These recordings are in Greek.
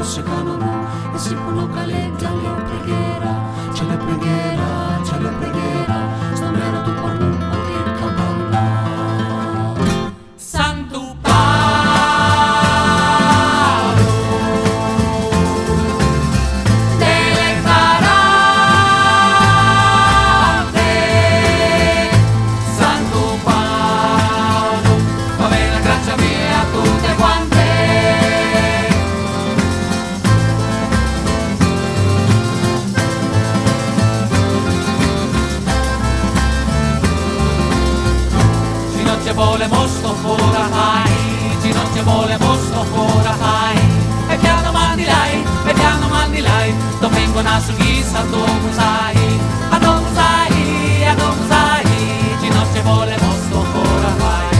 fosse canone, e si può caleggia le preghiera, c'è le preghiera, c'è le preghiera, sto nero tu porno che capanna. Santo Paolo, delle parate, Santo Paolo, va bene la grazia mia a tutte quante. Volemo sto fora hai, ginocchia volemo sto fora hai, e piano mandi lei, to vengo na sugisa to musai, ginocchia volemo sto fora hai,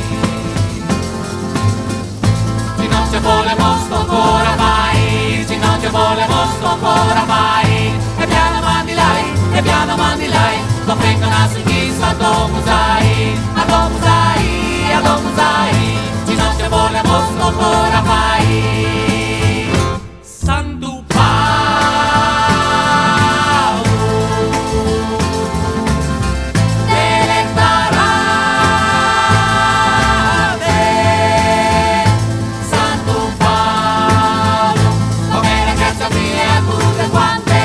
ginocchia volemo sto fora hai, ginocchia volemo sto fora hai, e piano mandi lei, to vengo na sugisa to musai, ginocchia volemo sto fora hai, Santo Paolo, delle parate, Santo Paolo, come la grazia mia a tutte quante.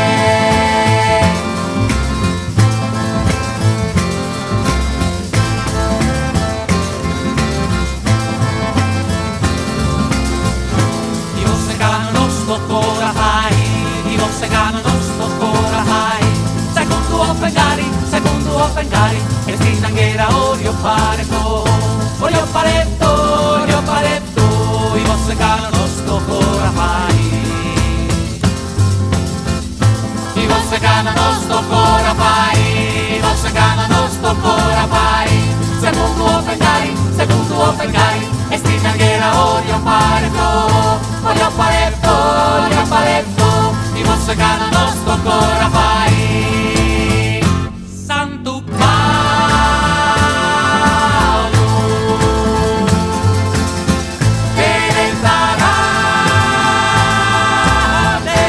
Secondo offengari, e stinanghera olio paretto, i vostri canano sto fora fai, i vostri canano sto fora fai, i vostri canano sto fora fai, secondo offengari, e stinanghera olio paretto, i vostri canano sto fora fai. Santo Paolo, delle parate,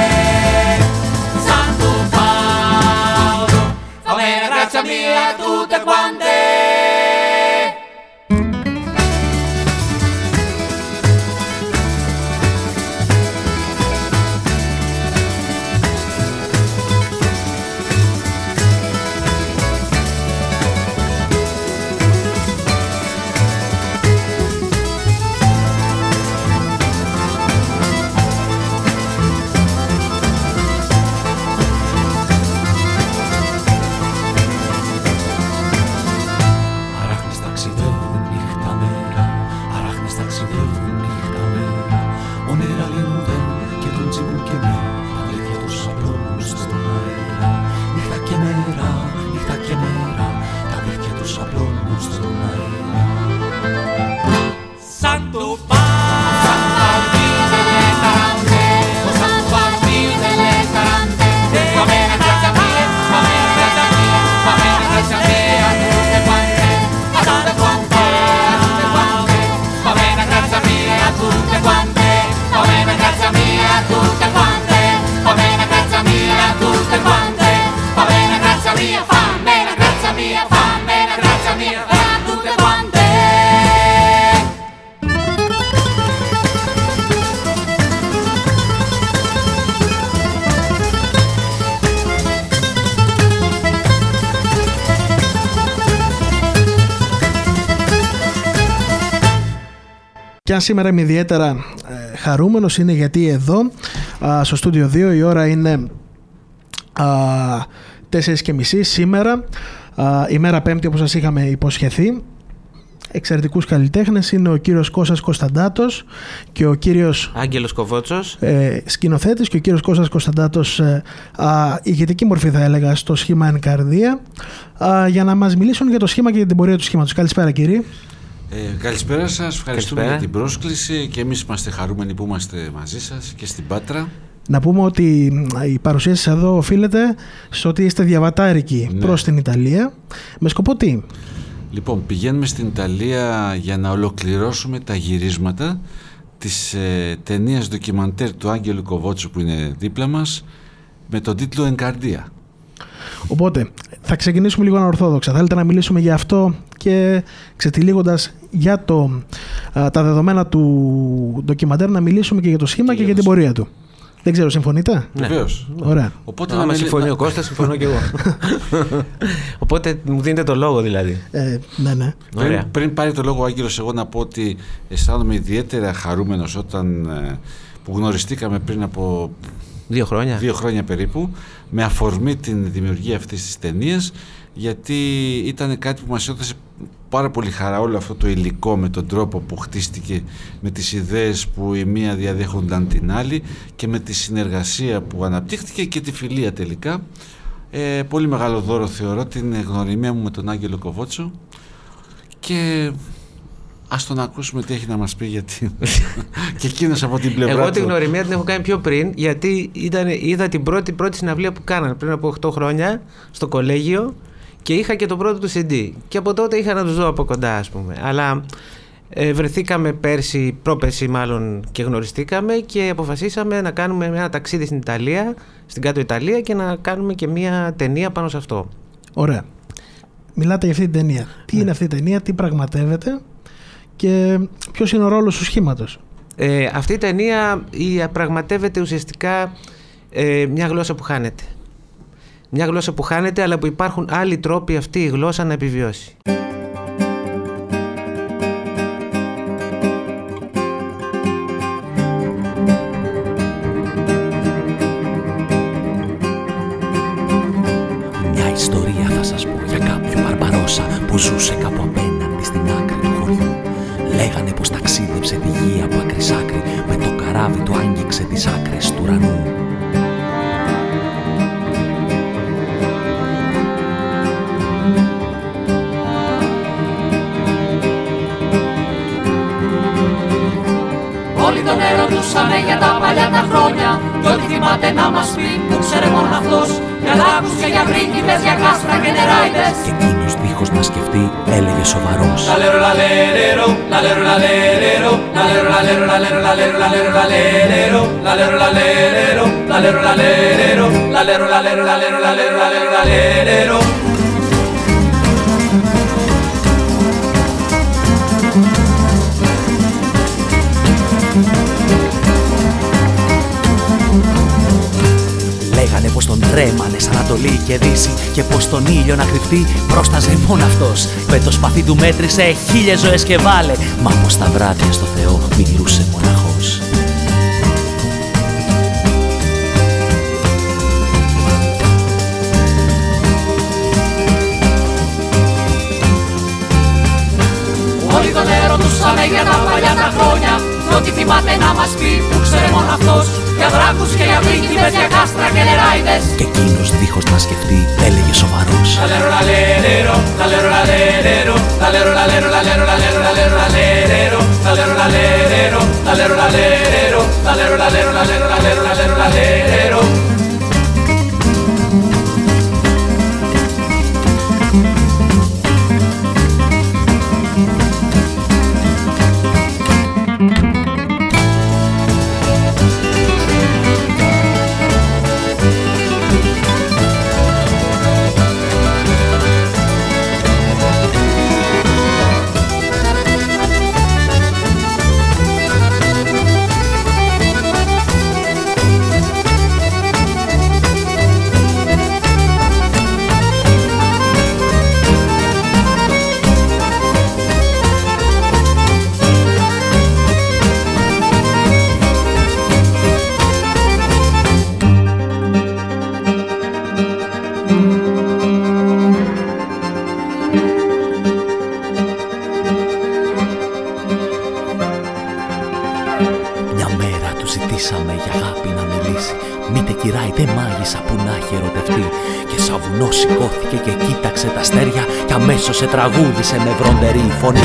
Santo Paolo, fammi la grazia mia a tutte quante. Και αν σήμερα είμαι ιδιαίτερα χαρούμενος είναι γιατί εδώ στο στούντιο 2 η ώρα είναι 4:30 σήμερα, ημέρα Πέμπτη όπως σας είχαμε υποσχεθεί. Εξαιρετικούς καλλιτέχνες είναι ο κύριος Κώστας Κωνσταντάτος και ο κύριος Άγγελος Κοβότσος, σκηνοθέτης, και ο κύριος Κώστας Κωνσταντάτος ηγετική μορφή θα έλεγα στο σχήμα Εν Καρδία, για να μας μιλήσουν για το σχήμα και για την πορεία του σχήματος. Καλησπέρα κύριε. Καλησπέρα σας, ευχαριστούμε για την πρόσκληση και εμείς είμαστε χαρούμενοι που είμαστε μαζί σας και στην Πάτρα. Να πούμε ότι η παρουσία σας εδώ οφείλεται στο ότι είστε διαβατάρικοι προς την Ιταλία. Με σκοπό τι? Λοιπόν, πηγαίνουμε στην Ιταλία για να ολοκληρώσουμε τα γυρίσματα της ταινίας ντοκιμαντέρ του Άγγελου Κοβότσου που είναι δίπλα μας, με τον τίτλο «Εγκαρδία». Οπότε θα ξεκινήσουμε λίγο ανορθόδοξα. Θέλετε να μιλήσουμε για αυτό και ξετυλίγοντας για τα δεδομένα του ντοκιμαντέρ, να μιλήσουμε και για το σχήμα και για την πορεία του. Δεν ξέρω, συμφωνείτε? Βεβαίως. Ωραία. Οπότε άμα συμφωνεί ο Κώστας, συμφωνώ και εγώ. Οπότε μου δίνετε το λόγο δηλαδή. Ναι. Πριν πάρει το λόγο ο Άγγελος, εγώ να πω ότι αισθάνομαι ιδιαίτερα χαρούμενος όταν που γνωριστήκαμε πριν από 2 χρόνια. 2 χρόνια περίπου, με αφορμή την δημιουργία αυτής της ταινίας, γιατί ήταν κάτι που μας έδωσε πάρα πολύ χαρά, όλο αυτό το υλικό, με τον τρόπο που χτίστηκε, με τις ιδέες που η μία διαδέχονταν την άλλη και με τη συνεργασία που αναπτύχθηκε και τη φιλία τελικά. Πολύ μεγάλο δώρο θεωρώ την γνωριμία μου με τον Άγγελο Κοβότσο, και ας τον ακούσουμε τι έχει να μας πει, γιατί και εκείνος από την πλευρά του. Εγώ την γνωριμία την έχω κάνει πιο πριν, γιατί είδα την πρώτη συναυλία που κάνανε πριν από 8 χρόνια στο κολέγιο και είχα και το πρώτο του CD. Και από τότε είχα να τους δω από κοντά, ας πούμε. Αλλά βρεθήκαμε πρόπερση μάλλον, και γνωριστήκαμε και αποφασίσαμε να κάνουμε ένα ταξίδι στην Ιταλία, στην κάτω Ιταλία, και να κάνουμε και μια ταινία πάνω σε αυτό. Ωραία. Μιλάτε για αυτή την ταινία. Τι είναι αυτή η ταινία, τι πραγματεύεται και ποιος είναι ο ρόλος του σχήματος? Αυτή η ταινία πραγματεύεται ουσιαστικά μια γλώσσα που χάνεται. Μια γλώσσα που χάνεται, αλλά που υπάρχουν άλλοι τρόποι αυτή η γλώσσα να επιβιώσει. Μια ιστορία θα σας πω για κάποιον Μπαρμπαρόσα που ζούσε κάπου απέναντι στην άκρη του χωριού. Λέγανε πως ταξίδεψε τη γη από άκρη σ' άκρη, με το καράβι του άγγιξε τις άκρες του ουρανού. Όλοι τον ερωτούσανε για τα παλιά τα χρόνια, κι ό,τι θυμάται να μας πει που ξέρε μόνο αυτός. Για λάκους και για πρίγκιπες, για κάστρα και νεράιδες. Και εκείνος δίχως να σκεφτεί έλεγε σοβαρός: Λαλέρο λαλέρο, λαλέρο λαλέρο, λαλέρο λαλέρο, λαλέρο λαλέρο, λαλέρο λαλέρο, λαλέρο λαλέρο, λαλέρο λαλέρο, λαλέρο λαλέρο, λαλέρο λαλέρο, λαλέρο λαλέρο. Λέγανε πως τον τρέμανε σαν Ανατολή και Δύση και πως τον ήλιο να κρυφτεί πρόσταζε μόνο αυτός. Με το σπαθί του μέτρησε 1000 ζωές και βάλε, μα πως τα βράδια στο Θεό μιλούσε μοναχός. Όλοι τον ερωτούσανε για τα παλιά τα χρόνια, κι ό,τι θυμάται να μας πει που ξέρε μόνο αυτός. Για δράκους και για πρίγκιπες, για κάστρα και νεράιδες. Και εκείνος δίχως να σκεφτεί έλεγε σοβαρός: Λαλέρο λαλέρο, λαλέρο λαλέρο, λαλέρο λαλέρο, λαλέρο λαλέρο, λαλέρο λαλέρο, λαλέρο λαλέρο, λαλέρο λαλέρο, λαλέρο λαλέρο, λαλέρο λαλέρο, λαλέρο λαλέρο. ζητήσαμε για αγάπη να μιλήσει. Μήτε κυρά είτε μάγισσα που να έχει ερωτευτεί. Και σαν βουνό σηκώθηκε και κοίταξε τα αστέρια. Και αμέσως σε τραγούδισε με βροντερή φωνή.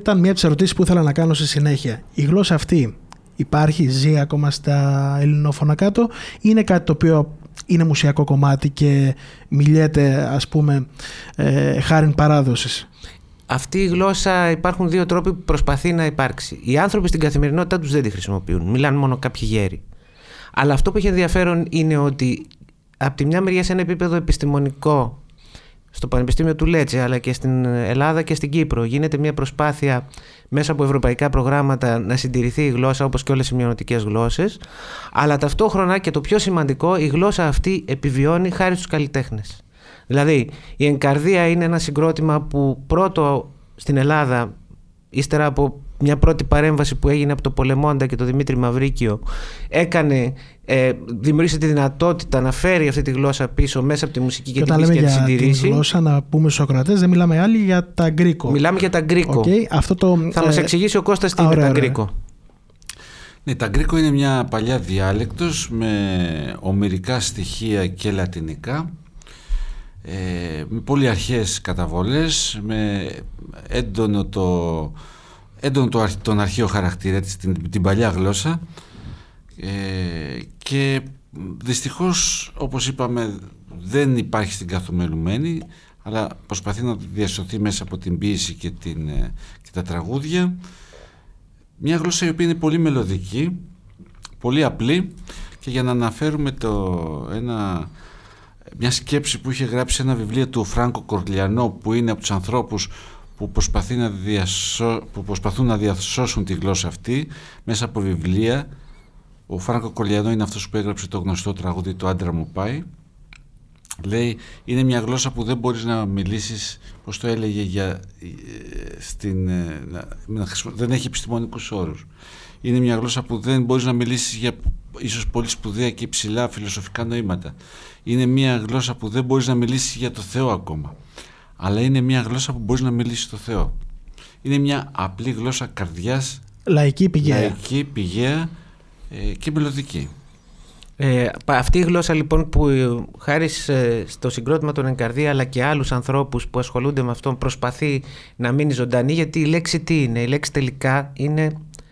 ήταν μια από τις ερωτήσεις που ήθελα να κάνω στη συνέχεια. Η γλώσσα αυτή υπάρχει, ζει ακόμα στα ελληνόφωνα κάτω, ή είναι κάτι το οποίο είναι μουσιακό κομμάτι και μιλιέται, ας πούμε, χάριν παράδοσης? Αυτή η γλώσσα, υπάρχουν δύο τρόποι που προσπαθεί να υπάρξει. Οι άνθρωποι στην καθημερινότητά τους δεν τη χρησιμοποιούν. Μιλάνε μόνο κάποιοι γέροι. Αλλά αυτό που έχει ενδιαφέρον είναι ότι από τη μια μεριά, σε ένα επίπεδο επιστημονικό, στο Πανεπιστήμιο του Λέτσε, αλλά και στην Ελλάδα και στην Κύπρο, γίνεται μια προσπάθεια μέσα από ευρωπαϊκά προγράμματα να συντηρηθεί η γλώσσα, όπως και όλες οι μειωνοτικές γλώσσες. Αλλά ταυτόχρονα, και το πιο σημαντικό, η γλώσσα αυτή επιβιώνει χάρη στους καλλιτέχνες. Δηλαδή, η Ενκαρδία είναι ένα συγκρότημα που πρώτο στην Ελλάδα, ύστερα από μια πρώτη παρέμβαση που έγινε από το Πολεμόντα και τον Δημήτρη Μαυρίκιο, δημιούργησε τη δυνατότητα να φέρει αυτή τη γλώσσα πίσω μέσα από τη μουσική και την πίστη και τη συντηρήσει. Για τη γλώσσα, να πούμε στους ακροατές, δεν μιλάμε άλλοι για τα γκρίκο. Μιλάμε για τα γκρίκο. Okay, θα μας εξηγήσει ο Κώστας τι είναι τα γκρίκο. Ναι, τα γκρίκο είναι μια παλιά διάλεκτος με ομηρικά στοιχεία και λατινικά, με πολύ αρχαίες καταβολές, με έντονο τον αρχαίο χαρακτήρα της, την παλιά γλώσσα, και δυστυχώς, όπως είπαμε, δεν υπάρχει στην καθομελουμένη, αλλά προσπαθεί να διασωθεί μέσα από την ποίηση και τα τραγούδια. Μια γλώσσα η οποία είναι πολύ μελωδική, πολύ απλή, και για να αναφέρουμε μια σκέψη που είχε γράψει ένα βιβλίο του Φράνκο Κορλιανό, που είναι από τους ανθρώπους που προσπαθούν να διασώσουν τη γλώσσα αυτή μέσα από βιβλία. Ο Φράνκο Κορλιανό είναι αυτός που έγραψε το γνωστό τραγούδι «Το άντρα μου πάει». Λέει, είναι μια γλώσσα που δεν μπορείς να μιλήσεις, πώς το έλεγε, δεν έχει επιστημονικούς όρους. Είναι μια γλώσσα που δεν μπορείς να μιλήσεις για ίσως πολύ σπουδαία και υψηλά φιλοσοφικά νοήματα. Είναι μια γλώσσα που δεν μπορείς να μιλήσεις για το Θεό ακόμα. Αλλά είναι μια γλώσσα που μπορείς να μιλήσεις στο Θεό. Είναι μια απλή γλώσσα καρδιάς, λαϊκή, πηγαία και μελωδική. Αυτή η γλώσσα λοιπόν που χάρη στο συγκρότημα των Ενκαρδία, αλλά και άλλους ανθρώπους που ασχολούνται με αυτό, προσπαθεί να μείνει ζωντανή, γιατί η λέξη τι είναι? Η λέξη τελικά είναι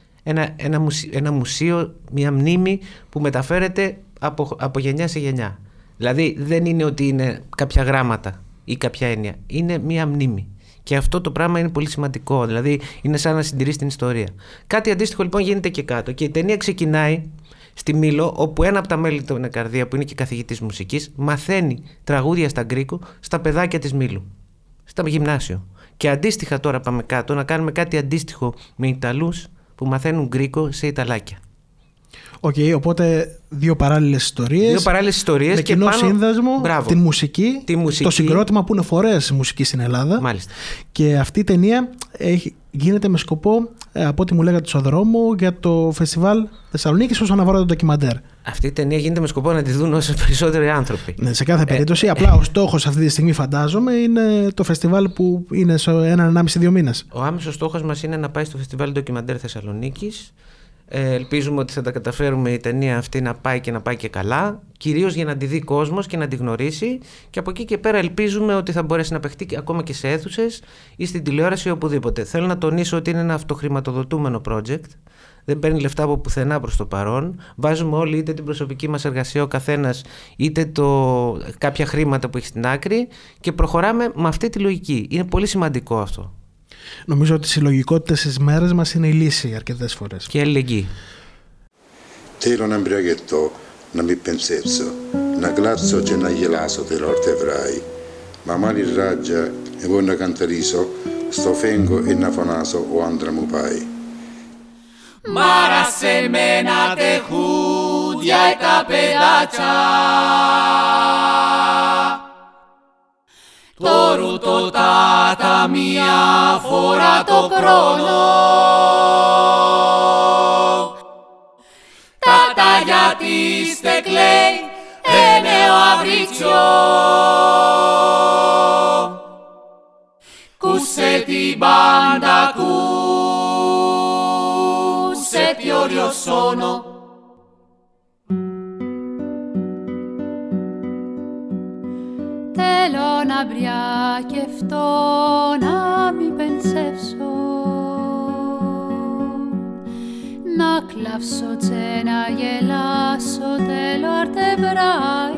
ένα μουσείο, μια μνήμη που μεταφέρεται από γενιά σε γενιά. Δηλαδή δεν είναι ότι είναι κάποια γράμματα ή κάποια έννοια, είναι μια μνήμη. Και αυτό το πράγμα είναι πολύ σημαντικό, δηλαδή είναι σαν να συντηρείς την ιστορία. Κάτι αντίστοιχο λοιπόν γίνεται και κάτω, και η ταινία ξεκινάει στη Μήλο, όπου ένα από τα μέλη των Ενκαρδία, που είναι και καθηγητής μουσικής, μαθαίνει τραγούδια στα γκρίκο στα παιδάκια της Μήλου, στα γυμνάσιο. Και αντίστοιχα τώρα πάμε κάτω να κάνουμε κάτι αντίστοιχο με Ιταλούς που μαθαίνουν γκρίκο σε Ιταλάκια. Οπότε δύο παράλληλες ιστορίες με κοινό σύνδεσμο, την μουσική, το συγκρότημα που είναι φορέας μουσική στην Ελλάδα. Μάλιστα. Και αυτή η ταινία γίνεται με σκοπό, από ό,τι μου λέγατε στο δρόμο, για το φεστιβάλ Θεσσαλονίκης όσον αφορά το ντοκιμαντέρ. Αυτή η ταινία γίνεται με σκοπό να τη δουν όσο περισσότεροι άνθρωποι. Ναι, σε κάθε περίπτωση. Απλά ο στόχος αυτή τη στιγμή, φαντάζομαι, είναι το φεστιβάλ που είναι σε 1,5-2 μήνες. Ο άμεσος στόχος μας είναι να πάει στο φεστιβάλ ντοκιμαντέρ Θεσσαλονίκης. Ελπίζουμε ότι θα τα καταφέρουμε η ταινία αυτή να πάει και καλά, κυρίως για να τη δει κόσμος και να τη γνωρίσει, και από εκεί και πέρα ελπίζουμε ότι θα μπορέσει να παιχτεί ακόμα και σε αίθουσες ή στην τηλεόραση ή οπουδήποτε. Θέλω να τονίσω ότι είναι ένα αυτοχρηματοδοτούμενο project, δεν παίρνει λεφτά από πουθενά προς το παρόν. Βάζουμε όλοι είτε την προσωπική μας εργασία ο καθένας, είτε κάποια χρήματα που έχει στην άκρη, και προχωράμε με αυτή τη λογική. Είναι πολύ σημαντικό αυτό. Νομίζω ότι η συλλογικότητα στις μέρες μας είναι η λύση αρκετές φορές. Και αλληλεγγύη. Θέλω να μπραγετώ, να μην pensezzo, να κλάτσω και να γελάσω τελόρτε βράει. Μα μάλι ράτζα, εγώ να κανταρίσω, στο φέγγο e να φωνάσω ο άντρα μου πάει. Μάρα σε μένα τεχούδια e τα παιδάκια. Το ρουτο τάτα μία φορά το χρόνο. Τάτα γιατί στε κλαίει είναι ο αβριτσιό. Κούσε την μπάντα, κούσε τι όριο σώνο. Θέλω να μπριακευτώ, να μην πενσεύσω. κλαύσω και να γελάσω τέλο αρτεβράει.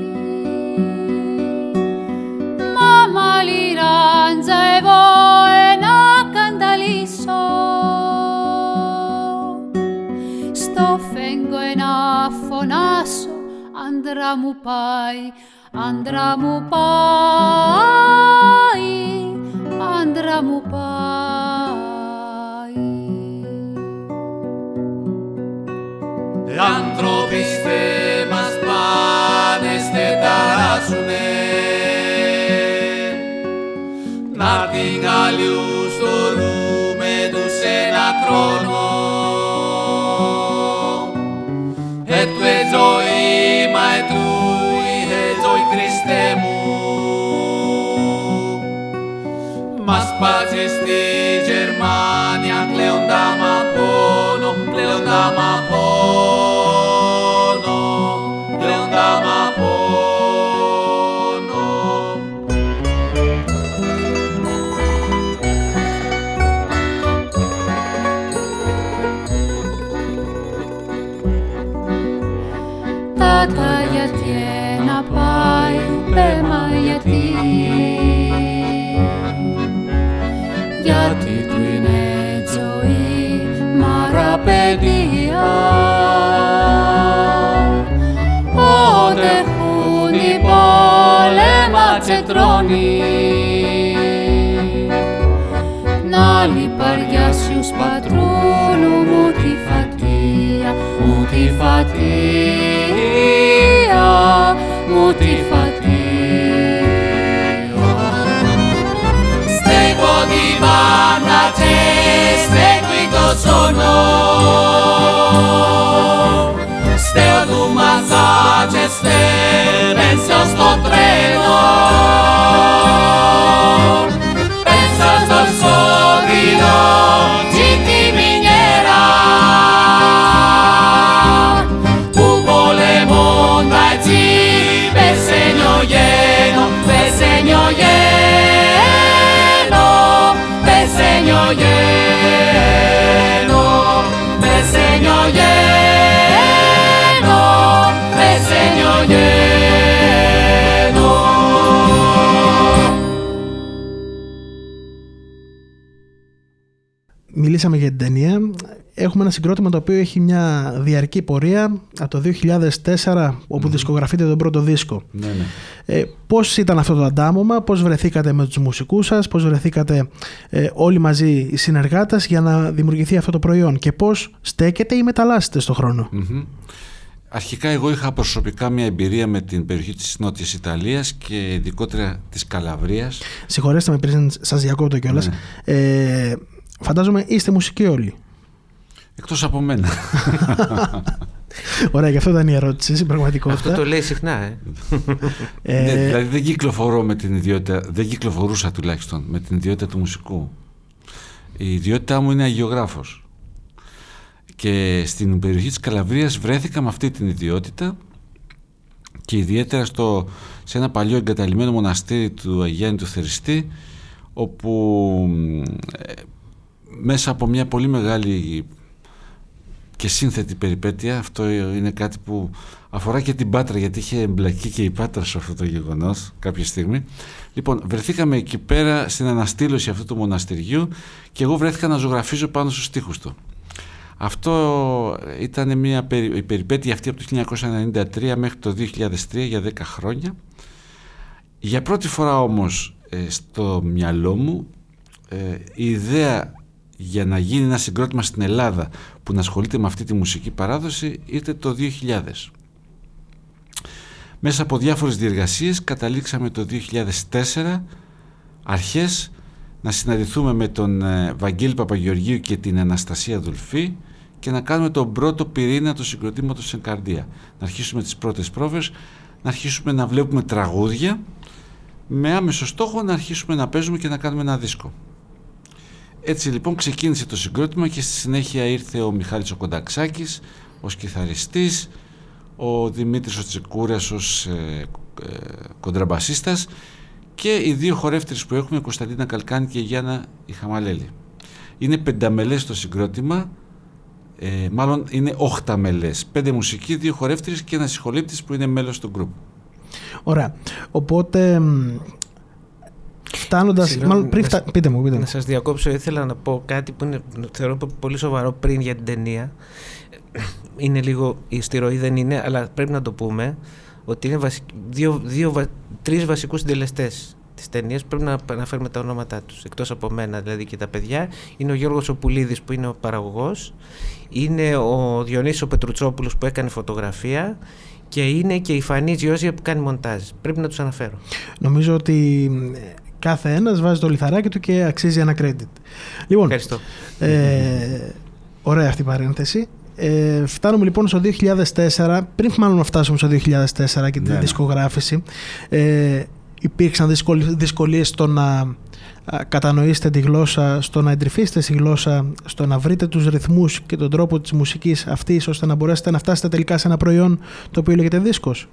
Μάμα λιράντζα εγώ να κανταλίσω. Στο φέγγω να φωνάσω, άντρα μου πάει, άντρα μου πάει, άντρα μου πάει. Άνθρωποι στε μας πάνε, στε ταράσουνε, να την καλιούς το ρούμε τους ένα χρόνο. Ετου ζωή, μα ετου ζωή Χριστέ μου. Μας πάτσε στη Γερμανία, κλαίοντα μα πόνο, κλαίοντα μα πόνο, κλαίοντα μα πόνο. Τάτα γιατί να πάει, πέμα γιατί. Γιατί του είναι ζωή, μάρα παιδεία. Ότε χούνι πόλεμα τσετρώνει. Να λιπαριάσιους πατρούνου μου τη φατία, μου τη φατία, μου τη φατία. Στέκω τη μπάντα και στέκω το σόνο. Στέω του μασάτζε, πένσω στο τρένο. Πένσω στο σόδινο, και τη μινιέρα. Που πολεμώντα έτσι, πεσένιο γένο, πεσένιο γένο, πεσένιο γένο, πεσένιο γένο, πεσένιο γένο. Μιλήσαμε για την ταινία. Έχουμε ένα συγκρότημα το οποίο έχει μια διαρκή πορεία από το 2004, όπου δισκογραφείτε τον πρώτο δίσκο. Ναι, ναι. Πώς ήταν αυτό το αντάμωμα, πώς βρεθήκατε με τους μουσικούς σας, πώς βρεθήκατε όλοι μαζί οι συνεργάτες για να δημιουργηθεί αυτό το προϊόν και πώς στέκεται ή μεταλλάσσεται στον χρόνο. Αρχικά εγώ είχα προσωπικά μια εμπειρία με την περιοχή της Νότιας Ιταλίας και ειδικότερα της Καλαβρίας. Συγχωρέστε με πριν σας διακόπτω κιόλας. Ναι. Φαντάζομαι είστε μουσικοί όλοι. Εκτός από μένα. Ωραία, γι' αυτό ήταν η ερώτηση στην πραγματικότητα. Αυτό το λέει συχνά, Ναι, δηλαδή δεν κυκλοφορώ με την ιδιότητα, δεν κυκλοφορούσα τουλάχιστον με την ιδιότητα του μουσικού. Η ιδιότητά μου είναι αγιογράφος. Και στην περιοχή της Καλαβρίας βρέθηκα με αυτή την ιδιότητα και ιδιαίτερα σε ένα παλιό εγκαταλειμμένο μοναστήρι του Αγιάννη του Θεριστή, όπου μέσα από μια πολύ μεγάλη και σύνθετη περιπέτεια, αυτό είναι κάτι που αφορά και την Πάτρα, γιατί είχε εμπλακεί και η Πάτρα σε αυτό το γεγονός κάποια στιγμή. Λοιπόν, βρεθήκαμε εκεί πέρα στην αναστήλωση αυτού του μοναστηριού και εγώ βρέθηκα να ζωγραφίζω πάνω στους στίχους του. Αυτό ήταν η περιπέτεια αυτή από το 1993 μέχρι το 2003, για 10 χρόνια. Για πρώτη φορά όμως στο μυαλό μου η ιδέα για να γίνει ένα συγκρότημα στην Ελλάδα που να ασχολείται με αυτή τη μουσική παράδοση ήρθε το 2000. Μέσα από διάφορες διεργασίες καταλήξαμε το 2004 αρχές να συναντηθούμε με τον Βαγγέλη Παπαγεωργίου και την Αναστασία Δουλφή και να κάνουμε τον πρώτο πυρήνα του συγκροτήματος Ενκαρδία. Να αρχίσουμε τις πρώτες πρόβες, να αρχίσουμε να βλέπουμε τραγούδια με άμεσο στόχο να αρχίσουμε να παίζουμε και να κάνουμε ένα δίσκο. Έτσι λοιπόν ξεκίνησε το συγκρότημα και στη συνέχεια ήρθε ο Μιχάλης ο Κονταξάκης ως κιθαριστής, ο Δημήτρης ο Τσεκούρας ως κοντραμπασίστας και οι δύο χορεύτριες που έχουμε, η Κωνσταντίνα Καλκάνη και η Γιάννα η Χαμαλέλη. Είναι πενταμελές το συγκρότημα, Μάλλον είναι 8 μελές. 5 μουσικοί, 2 χορεύτριες και ένας ηχολήπτης που είναι μέλος του γκρουπ. Ωραία. Οπότε, φτάνοντας. Πείτε μου. Να σας διακόψω, ήθελα να πω κάτι που θεωρώ πολύ σοβαρό πριν για την ταινία. Είναι λίγο, η στηρωή δεν είναι, αλλά πρέπει να το πούμε, ότι είναι 3 βασικούς συντελεστές της ταινίας. Πρέπει να αναφέρουμε τα ονόματά τους, εκτός από μένα δηλαδή και τα παιδιά. Είναι ο Γιώργος ο Πουλίδης που είναι ο παραγωγός, είναι ο Διονύσης ο Πετρουτσόπουλος που έκανε φωτογραφία και είναι και η Φανή Τζιόζια που κάνει μοντάζ. Πρέπει να τους αναφέρω. Νομίζω ότι κάθε ένας βάζει το λιθαράκι του και αξίζει ένα credit. Λοιπόν, ευχαριστώ. Ωραία αυτή η παρένθεση. Φτάνουμε λοιπόν στο 2004, πριν μάλλον να φτάσουμε στο 2004 και τη δισκογράφηση. Υπήρξαν δυσκολίες στο να κατανοήσετε τη γλώσσα, στο να εντρυφήσετε στη γλώσσα, στο να βρείτε τους ρυθμούς και τον τρόπο της μουσικής αυτής, ώστε να μπορέσετε να φτάσετε τελικά σε ένα προϊόν το οποίο λέγεται δίσκος?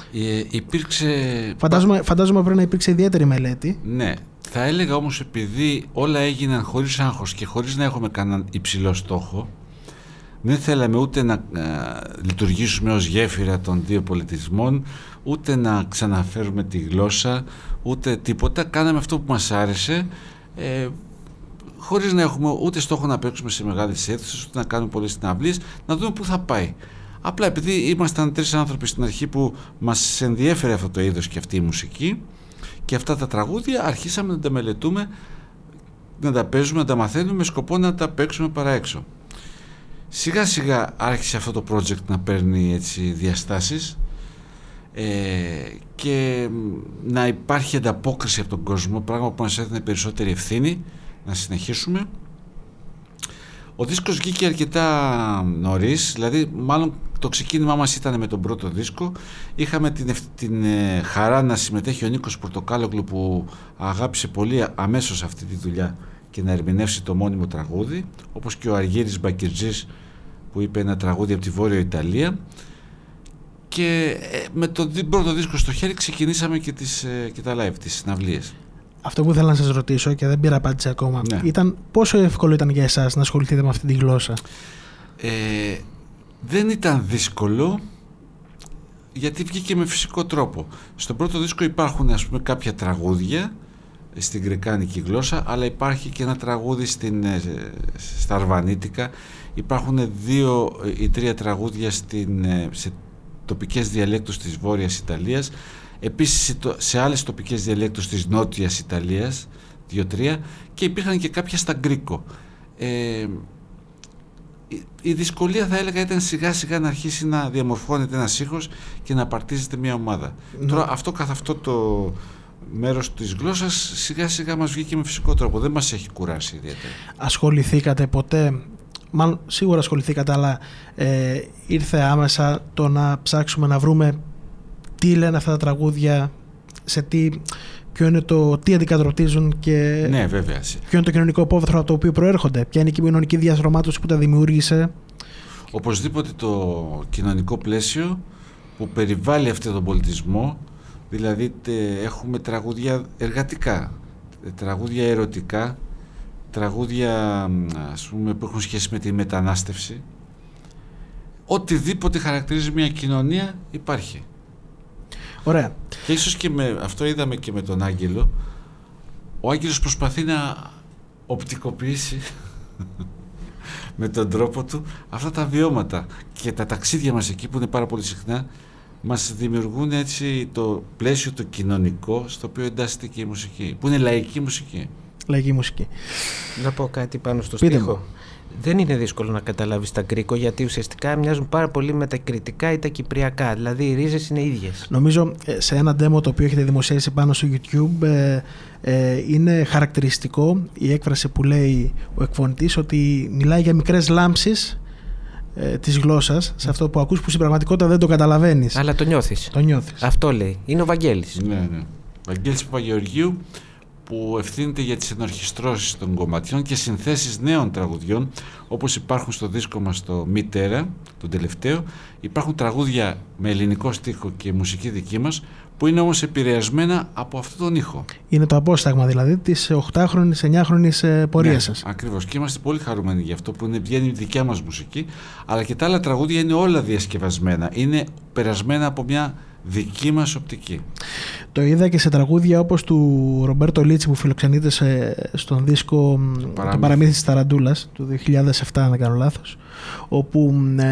Φαντάζομαι πρέπει να υπήρξε ιδιαίτερη μελέτη. Ναι, θα έλεγα όμως, επειδή όλα έγιναν χωρίς άγχος και χωρίς να έχουμε κανέναν υψηλό στόχο, δεν θέλαμε ούτε να λειτουργήσουμε ως γέφυρα των δύο πολιτισμών, ούτε να ξαναφέρουμε τη γλώσσα, ούτε τίποτα. Κάναμε αυτό που μας άρεσε, χωρίς να έχουμε ούτε στόχο να παίξουμε σε μεγάλες αίθουσες, ούτε να κάνουμε πολλές συναυλίες, να δούμε πού θα πάει. Απλά επειδή ήμασταν 3 άνθρωποι στην αρχή που μας ενδιέφερε αυτό το είδος και αυτή η μουσική και αυτά τα τραγούδια, αρχίσαμε να τα μελετούμε, να τα παίζουμε, να τα μαθαίνουμε με σκοπό να τα παίξουμε παρά έξω. Σιγά σιγά άρχισε αυτό το project να παίρνει έτσι διαστάσεις και να υπάρχει ανταπόκριση από τον κόσμο, πράγμα που μας έδινε περισσότερη ευθύνη να συνεχίσουμε. Ο δίσκος βγήκε αρκετά νωρίς, δηλαδή μάλλον το ξεκίνημά μας ήταν με τον πρώτο δίσκο. Είχαμε την χαρά να συμμετέχει ο Νίκος Πορτοκάλογλου, που αγάπησε πολύ αμέσως αυτή τη δουλειά και να ερμηνεύσει το μόνιμο τραγούδι, όπως και ο Αργύρης Μπακυρτζής που είπε ένα τραγούδι από τη Βόρεια Ιταλία. Και με τον πρώτο δίσκο στο χέρι ξεκινήσαμε και τα live, τις συναυλίες. Αυτό που ήθελα να σας ρωτήσω και δεν πήρα απάντηση ακόμα, ήταν πόσο εύκολο ήταν για εσάς να ασχοληθείτε με αυτή τη γλώσσα? Δεν ήταν δύσκολο, γιατί βγήκε με φυσικό τρόπο. Στον πρώτο δίσκο υπάρχουν, ας πούμε, κάποια τραγούδια στην γκρεκάνικη γλώσσα, αλλά υπάρχει και ένα τραγούδι στα αρβανίτικα. Υπάρχουν 2 ή 3 τραγούδια σε τοπικές διαλέκτους της Βόρειας Ιταλίας, επίσης σε άλλες τοπικές διαλέκτους της Νότιας Ιταλίας 2-3, και υπήρχαν και κάποια στα γκρίκο. Η δυσκολία, θα έλεγα, ήταν σιγά σιγά να αρχίσει να διαμορφώνεται ένας ήχος και να απαρτίζεται μια ομάδα. Τώρα αυτό καθ' αυτό το μέρος της γλώσσας σιγά σιγά μας βγήκε με φυσικό τρόπο, δεν μας έχει κουράσει ιδιαίτερα. Ασχοληθήκατε ποτέ, μάλλον σίγουρα ασχοληθήκατε, αλλά ήρθε άμεσα το να ψάξουμε να βρούμε τι λένε αυτά τα τραγούδια, ποιο είναι τι αντικατοπτρίζουν και ναι, βέβαια. Ποιο είναι το κοινωνικό υπόβαθρο από το οποίο προέρχονται, ποια είναι η κοινωνική διαστρωμάτωση που τα δημιούργησε? Οπωσδήποτε το κοινωνικό πλαίσιο που περιβάλλει αυτόν τον πολιτισμό, δηλαδή έχουμε τραγούδια εργατικά, τραγούδια ερωτικά, τραγούδια, ας πούμε, που έχουν σχέση με τη μετανάστευση. Οτιδήποτε χαρακτηρίζει μια κοινωνία υπάρχει. Ωραία. Και ίσως και αυτό είδαμε και με τον Άγγελο. Ο Άγγελος προσπαθεί να οπτικοποιήσει με τον τρόπο του αυτά τα βιώματα, και τα ταξίδια μας εκεί, που είναι πάρα πολύ συχνά, μας δημιουργούν έτσι το πλαίσιο το κοινωνικό στο οποίο εντάσσεται και η μουσική, που είναι λαϊκή μουσική. Λαϊκή μουσική. Να πω κάτι πάνω στο στίχο. Δεν είναι δύσκολο να καταλάβεις τα γκρίκο, γιατί ουσιαστικά μοιάζουν πάρα πολύ με τα κριτικά ή τα κυπριακά. Δηλαδή οι ρίζες είναι ίδιες. Νομίζω σε ένα demo το οποίο έχετε δημοσιεύσει πάνω στο YouTube είναι χαρακτηριστικό η έκφραση που λέει ο εκφωνητής, ότι μιλάει για μικρές λάμψεις της γλώσσας, σε αυτό που ακούς, που στην πραγματικότητα δεν το καταλαβαίνεις. Αλλά το νιώθεις. Αυτό λέει. Είναι ο Βαγγέλης. Ναι. Βαγγέλης Παπαγεωργίου, που ευθύνεται για τις ενορχιστρώσεις των κομματιών και συνθέσεις νέων τραγουδιών, όπως υπάρχουν στο δίσκο μας το Μητέρα, τον τελευταίο. Υπάρχουν τραγούδια με ελληνικό στίχο και μουσική δική μας, που είναι όμως επηρεασμένα από αυτόν τον ήχο. Είναι το απόσταγμα δηλαδή της 8χρονης, 9χρονης πορείας σας. Ακριβώς, και είμαστε πολύ χαρούμενοι γι' αυτό που βγαίνει η δικιά μας μουσική, αλλά και τα άλλα τραγούδια είναι όλα διασκευασμένα, είναι περασμένα από μια δική μας οπτική. Το είδα και σε τραγούδια όπως του Ρομπέρτο Λίτσι που φιλοξενείται στον δίσκο «Το παραμύθι της Ταραντούλας» του 2007, αν δεν κάνω λάθος, όπου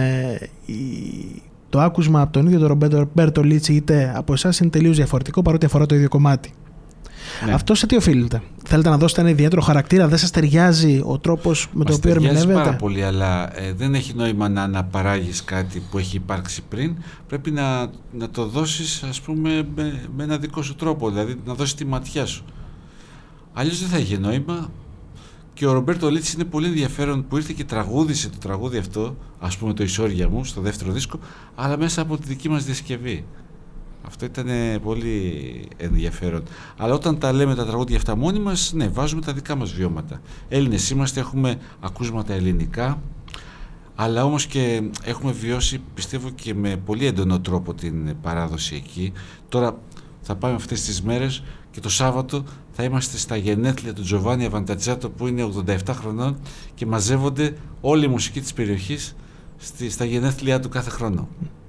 το άκουσμα από τον ίδιο τον Ρομπέρτο Λίτσι είτε από εσάς είναι τελείως διαφορετικό, παρότι αφορά το ίδιο κομμάτι. Ναι. Αυτό σε τι οφείλεται? Θέλετε να δώσετε ένα ιδιαίτερο χαρακτήρα? Δεν σας ταιριάζει ο τρόπος με τον οποίο ερμηνεύετε? Μας πάρα πολύ, αλλά δεν έχει νόημα να αναπαράγεις κάτι που έχει υπάρξει πριν. Πρέπει να το δώσεις, ας πούμε, με ένα δικό σου τρόπο, δηλαδή να δώσεις τη ματιά σου. Αλλιώς δεν θα είχε νόημα. Και ο Ρομπέρτο Λίτσι είναι πολύ ενδιαφέρον που ήρθε και τραγούδισε το τραγούδι αυτό, ας πούμε το «Ισόρια μου» στο δεύτερο δίσκο, αλλά μέσα από τη δική μας διασκευή. Αυτό ήταν πολύ ενδιαφέρον. Αλλά όταν τα λέμε τα τραγούδια αυτά μόνοι μας, ναι, βάζουμε τα δικά μας βιώματα. Έλληνες είμαστε, έχουμε ακούσματα ελληνικά, αλλά όμως και έχουμε βιώσει, πιστεύω, και με πολύ έντονο τρόπο την παράδοση εκεί. Τώρα θα πάμε αυτές τις μέρες και το Σάββατο θα είμαστε στα γενέθλια του Τζοβάνι Αβαντατζάτο, που είναι 87 χρονών, και μαζεύονται όλη η μουσική της περιοχής στα γενέθλιά του κάθε χρόνο.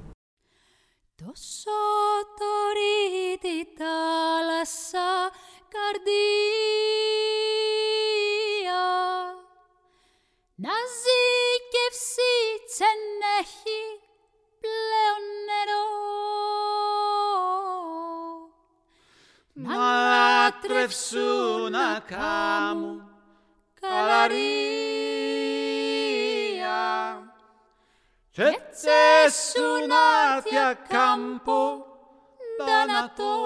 Τόσο τωρί τη θάλασσα καρδία να ζήκευσει τσεν έχει πλέον νερό, να λάτρευσουν ακάμου καλαρία και τσέσουν άδεια κάμπο δανατό.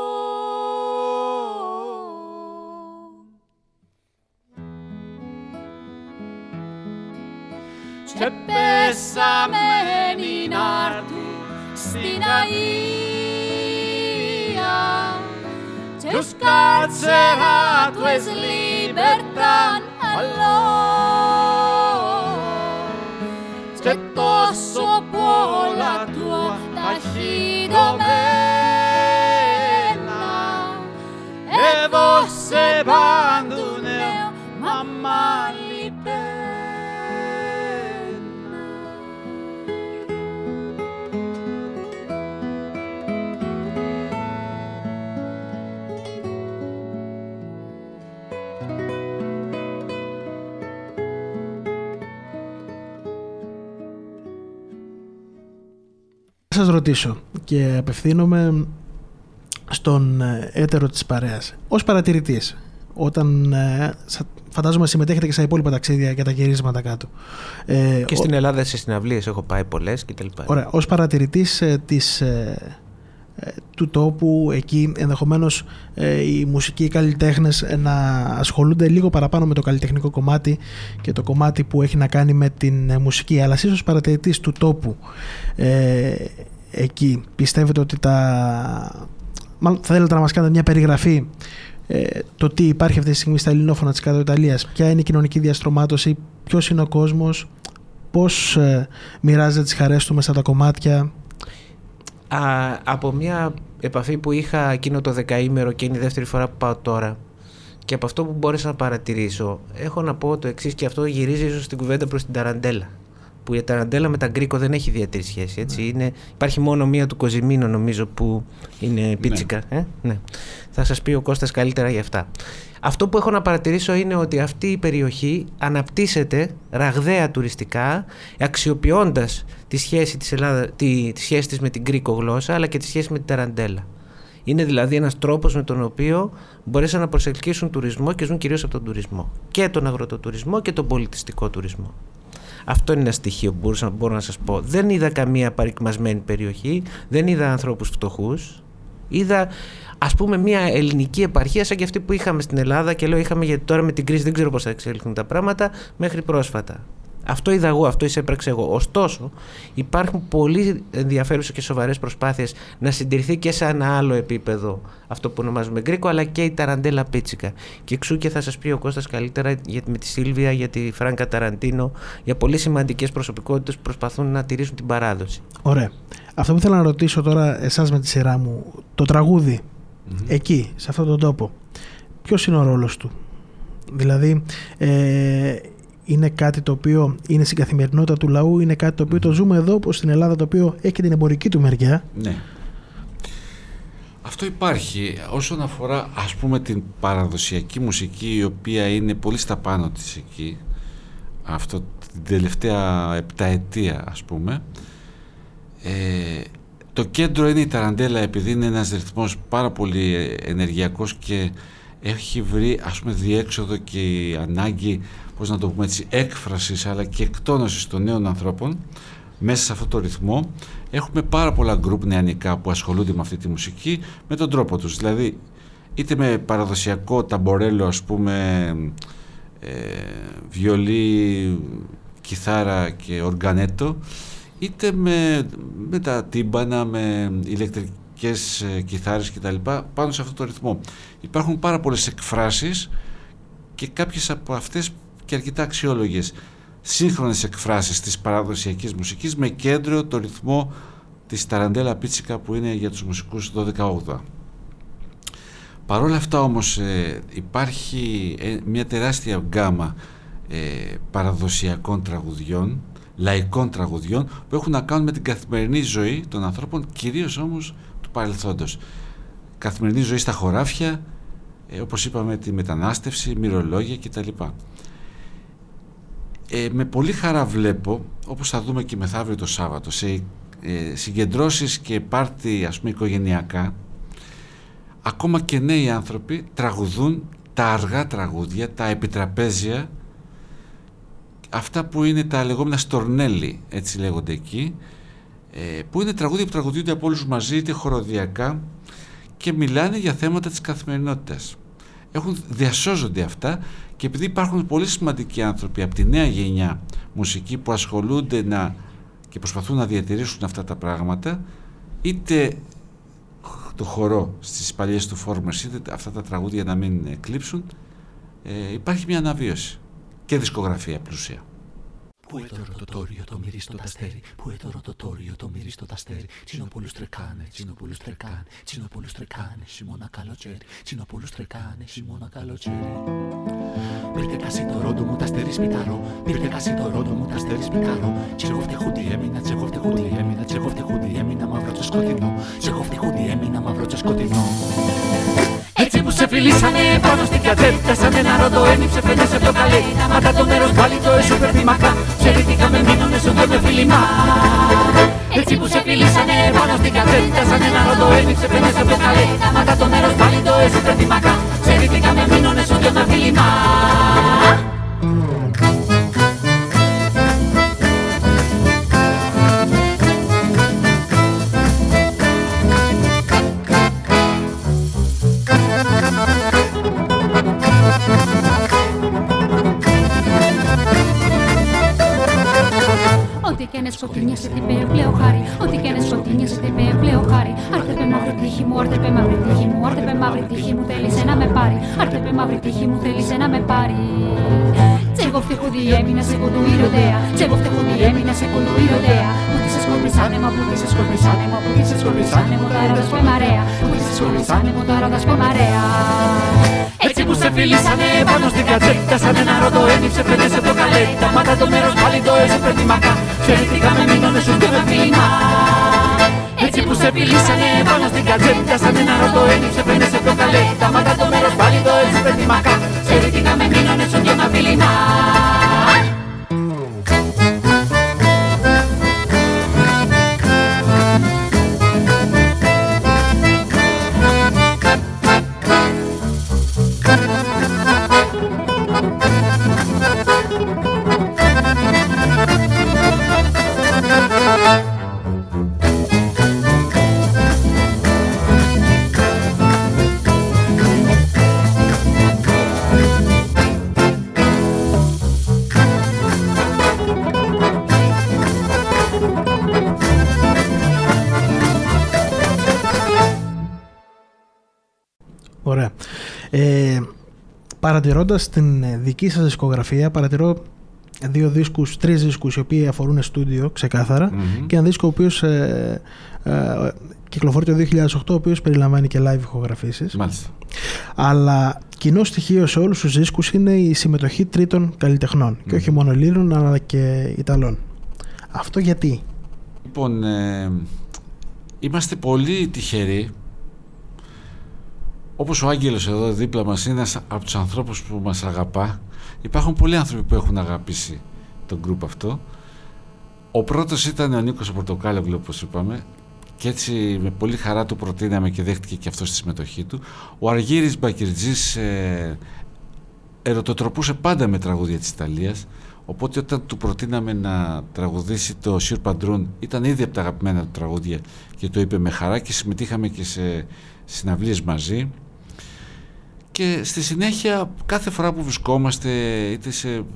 Και πέσαμενοι να'ρτου στην Αΐα και τους κάτσερα του es libertan allora και τόσο πολλά του ταχυδομένα εγώ σε μπαντουνέω μαμά λιπένα. Σας ρωτήσω και απευθύνομαι στον έτερο της παρέας. Ως παρατηρητής, όταν φαντάζομαι συμμετέχετε και στα υπόλοιπα ταξίδια και τα γυρίσματα κάτω. Και στην Ελλάδα σε συναυλίες έχω πάει πολλές κτλ. Ωραία. Ως παρατηρητής του τόπου, εκεί ενδεχομένως οι μουσικοί καλλιτέχνες να ασχολούνται λίγο παραπάνω με το καλλιτεχνικό κομμάτι και το κομμάτι που έχει να κάνει με την μουσική, αλλά εσείς ως παρατηρητής του τόπου εκεί πιστεύετε ότι μάλλον θα θέλετε να μας κάνετε μια περιγραφή το τι υπάρχει αυτή τη στιγμή στα ελληνόφωνα της κάτω Ιταλίας, ποια είναι η κοινωνική διαστρωμάτωση, ποιος είναι ο κόσμος, πώς μοιράζεται τις χαρές του μέσα τα κομμάτια? Από μια επαφή που είχα εκείνο το δεκαήμερο, και είναι η δεύτερη φορά που πάω τώρα, και από αυτό που μπόρεσα να παρατηρήσω, έχω να πω το εξής, και αυτό γυρίζει ίσως στην κουβέντα προς την Ταραντέλα, που η Ταραντέλα με τα Γκρίκο δεν έχει ιδιαίτερη σχέση, έτσι. Υπάρχει μόνο μία του Κοζιμίνο, νομίζω, που είναι πίτσικα. Ναι. Θα σας πει ο Κώστας καλύτερα για αυτά. Αυτό που έχω να παρατηρήσω είναι ότι αυτή η περιοχή αναπτύσσεται ραγδαία τουριστικά, αξιοποιώντας τη σχέση της Ελλάδας, τη σχέση της με την Γκρίκο γλώσσα, αλλά και τη σχέση με την Ταραντέλα. Είναι δηλαδή ένας τρόπος με τον οποίο μπορέσαν να προσελκύσουν τουρισμό και ζουν κυρίως από τον τουρισμό. Και τον αγροτοτουρισμό και τον πολιτιστικό τουρισμό. Αυτό είναι ένα στοιχείο που μπορώ να σας πω. Δεν είδα καμία παρικμασμένη περιοχή, δεν είδα ανθρώπους φτωχούς. Είδα, ας πούμε, μια ελληνική επαρχία σαν και αυτή που είχαμε στην Ελλάδα, και λέω είχαμε γιατί τώρα με την κρίση δεν ξέρω πώς θα εξελιχθούν τα πράγματα, μέχρι πρόσφατα. αυτό είδα εγώ, αυτό εισέπραξα εγώ. Ωστόσο, υπάρχουν πολύ ενδιαφέρουσες και σοβαρές προσπάθειες να συντηρηθεί και σε ένα άλλο επίπεδο αυτό που ονομάζουμε γκρίκο, αλλά και η ταραντέλα πίτσικα. Και εξού και θα σας πει ο Κώστας καλύτερα με τη Σίλβια, για τη Φράνκα Ταραντίνο, για πολύ σημαντικές προσωπικότητες που προσπαθούν να τηρήσουν την παράδοση. Ωραία. Αυτό που θέλω να ρωτήσω τώρα εσάς με τη σειρά μου, το τραγούδι εκεί, σε αυτόν τον τόπο, ποιος είναι ο ρόλος του? Δηλαδή, είναι κάτι το οποίο είναι στην καθημερινότητα του λαού, είναι κάτι το οποίο το ζούμε εδώ, όπως στην Ελλάδα, το οποίο έχει την εμπορική του μεριά. Ναι. Αυτό υπάρχει. Όσον αφορά, ας πούμε, την παραδοσιακή μουσική, η οποία είναι πολύ στα πάνω της εκεί, αυτό την τελευταία 7 ετία, ας πούμε, το κέντρο είναι η ταραντέλα, επειδή είναι ένας ρυθμός πάρα πολύ ενεργειακός και έχει βρει, ας πούμε, διέξοδο και η ανάγκη, πώς να το πούμε έτσι, έκφρασης αλλά και εκτόνωσης των νέων ανθρώπων μέσα σε αυτό το ρυθμό. Έχουμε πάρα πολλά γκρουπ νεανικά που ασχολούνται με αυτή τη μουσική με τον τρόπο τους, δηλαδή είτε με παραδοσιακό ταμπορέλο, ας πούμε, βιολί, κιθάρα και οργανέτο, είτε με τα τύμπανα, με ηλεκτρικές κιθάρες κτλ. Πάνω σε αυτό το ρυθμό υπάρχουν πάρα πολλές εκφράσεις και κάποιες από αυτές και αρκετά αξιόλογες σύγχρονες εκφράσεις της παραδοσιακής μουσικής με κέντρο το ρυθμό της ταραντέλα πίτσικα που είναι για τους μουσικούς 12-8. Παρ' όλα αυτά όμως υπάρχει μια τεράστια γκάμα παραδοσιακών τραγουδιών, λαϊκών τραγουδιών που έχουν να κάνουν με την καθημερινή ζωή των ανθρώπων, κυρίως όμως του παρελθόντος. Καθημερινή ζωή στα χωράφια, όπως είπαμε, τη μετανάστευση, μυρολόγια κτλ. Με πολύ χαρά βλέπω, όπως θα δούμε και μεθαύριο το Σάββατο, σε συγκεντρώσεις και πάρτι, ας πούμε, οικογενειακά, ακόμα και νέοι άνθρωποι τραγουδούν τα αργά τραγούδια, τα επιτραπέζια, αυτά που είναι τα λεγόμενα στορνέλι, έτσι λέγονται εκεί, που είναι τραγούδια που τραγουδούνται από όλους μαζί, είτε χοροδιακά, και μιλάνε για θέματα της καθημερινότητας. Διασώζονται αυτά, και επειδή υπάρχουν πολύ σημαντικοί άνθρωποι από τη νέα γενιά μουσική που ασχολούνται και προσπαθούν να διατηρήσουν αυτά τα πράγματα, είτε το χορό στις παλιές του φόρμες, είτε αυτά τα τραγούδια να μην εκλείψουν, υπάρχει μια αναβίωση και δισκογραφία πλούσια. Πού το ρωτοτόριο το μυρίστο τα αστέρι, πού το ρωτοτόριο το μυρίστο τα αστέρι. Τσινοπούλους τρεκάνε, τσινοπούλους τρεκάνε, τσινοπούλους τρεκάνε, χειμώνα καλοτσέρι, τσινοπούλους τρεκάνε, χειμώνα καλοτσέρι. Πήρτε κασί το ρόντο μου τα αστέρι σπιταρό, πήρτε κασί το ρόντο μου τα αστέρι σπιταρό. Τσεχοφτεχούτι έμεινα, τσεχοφτεχούτι έμεινα, τσεχοφτεχούτι έμεινα μαύρο και σκοτεινό, τσεχοφτεχούτι έμεινα μαύρο και σκοτεινό. Έτσι που σε φιλήσανε πάνω στην κατσέπτα, σαν ένα ρόντο ένιψε φαίνεσαι πιο καλή. Μακά το μέρος πάλι το έσωπερ τη μακά, ξερήθηκα με μείνωνες οδό με φιλιμά. Έτσι που σε φιλήσανε πάνω στην κατσέπτα, σαν ένα ρόντο ένιψε φαίνεσαι πιο καλή. Μακά το μέρος πάλι το έσωπερ τη μακά, ξερήθηκα με μείνωνες οδό με φιλιμά. Ό,τι και είναι σκοτεινιά σε την πλέον χάρη. Ό,τι και είναι σκοτεινιά σε την πλέον χάρη. Άρτεπε μαύρη τύχη μου, άρτεπε μαύρη τύχη μου, άρτεπε μαύρη τύχη μου, θέλησε να με πάρει. Άρτεπε μαύρη τύχη μου, θέλησε να με πάρει. Τσεγοφτεχούδι έμεινα σε κοντουή ροδέα. Τσεγοφτεχούδι έμεινα σε κοντουή ροδέα. Που τη σε σκορπισάνε, μα που τη σε σκορπισάνε, μα που τη σε σκορπισάνε, μου τα ρόδας πε μαρέα. Που τη σε σκορπισάνε, μου τα ρόδας πε μαρέα. Έτσι που σε φιλήσανε πάνω στην κατσέτα, σαν ένα ρόδο ένιψε φαίνεσαι πιο καλέτα. Μάτα το μέρος πάλι το έσωπερ τη μακά, ξερήθηκα με μείνωνες σου και με φίλημα. Έτσι που σε φιλήσανε πάνω στην κατσέτα, σαν ένα ρόδο ένιψε φαίνεσαι πιο καλέτα. Μάτα το μέρος πάλι το έσωπερ τη μακά, ξερήθηκα με μείνωνες σου και με φίλημα. Παρατηρώντας την δική σας δισκογραφία, παρατηρώ 3 δίσκους οι οποίοι αφορούν στούντιο ξεκάθαρα, και ένα δίσκο ο οποίος κυκλοφορεί το 2008, ο οποίος περιλαμβάνει και live ηχογραφήσεις. Μάλιστα. Αλλά κοινό στοιχείο σε όλους τους δίσκους είναι η συμμετοχή τρίτων καλλιτεχνών, και όχι μόνο Ελλήνων αλλά και Ιταλών. Αυτό γιατί? Λοιπόν, είμαστε πολύ τυχεροί. Όπως ο Άγγελος εδώ δίπλα μας είναι ένας από τους ανθρώπους που μας αγαπά. Υπάρχουν πολλοί άνθρωποι που έχουν αγαπήσει τον γκρουπ αυτό. Ο πρώτος ήταν ο Νίκος ο Πορτοκάλογλου, όπως είπαμε, και έτσι με πολύ χαρά του προτείναμε και δέχτηκε και αυτό στη συμμετοχή του. Ο Αργύρης Μπακυρτζής ερωτοτροπούσε πάντα με τραγούδια της Ιταλίας, οπότε όταν του προτείναμε να τραγουδήσει το Σιουρ Παντρούν, ήταν ήδη από τα αγαπημένα του τραγούδια και το είπε με χαρά, και συμμετείχαμε και σε συναυλίες μαζί. Και στη συνέχεια, κάθε φορά που βρισκόμαστε, είτε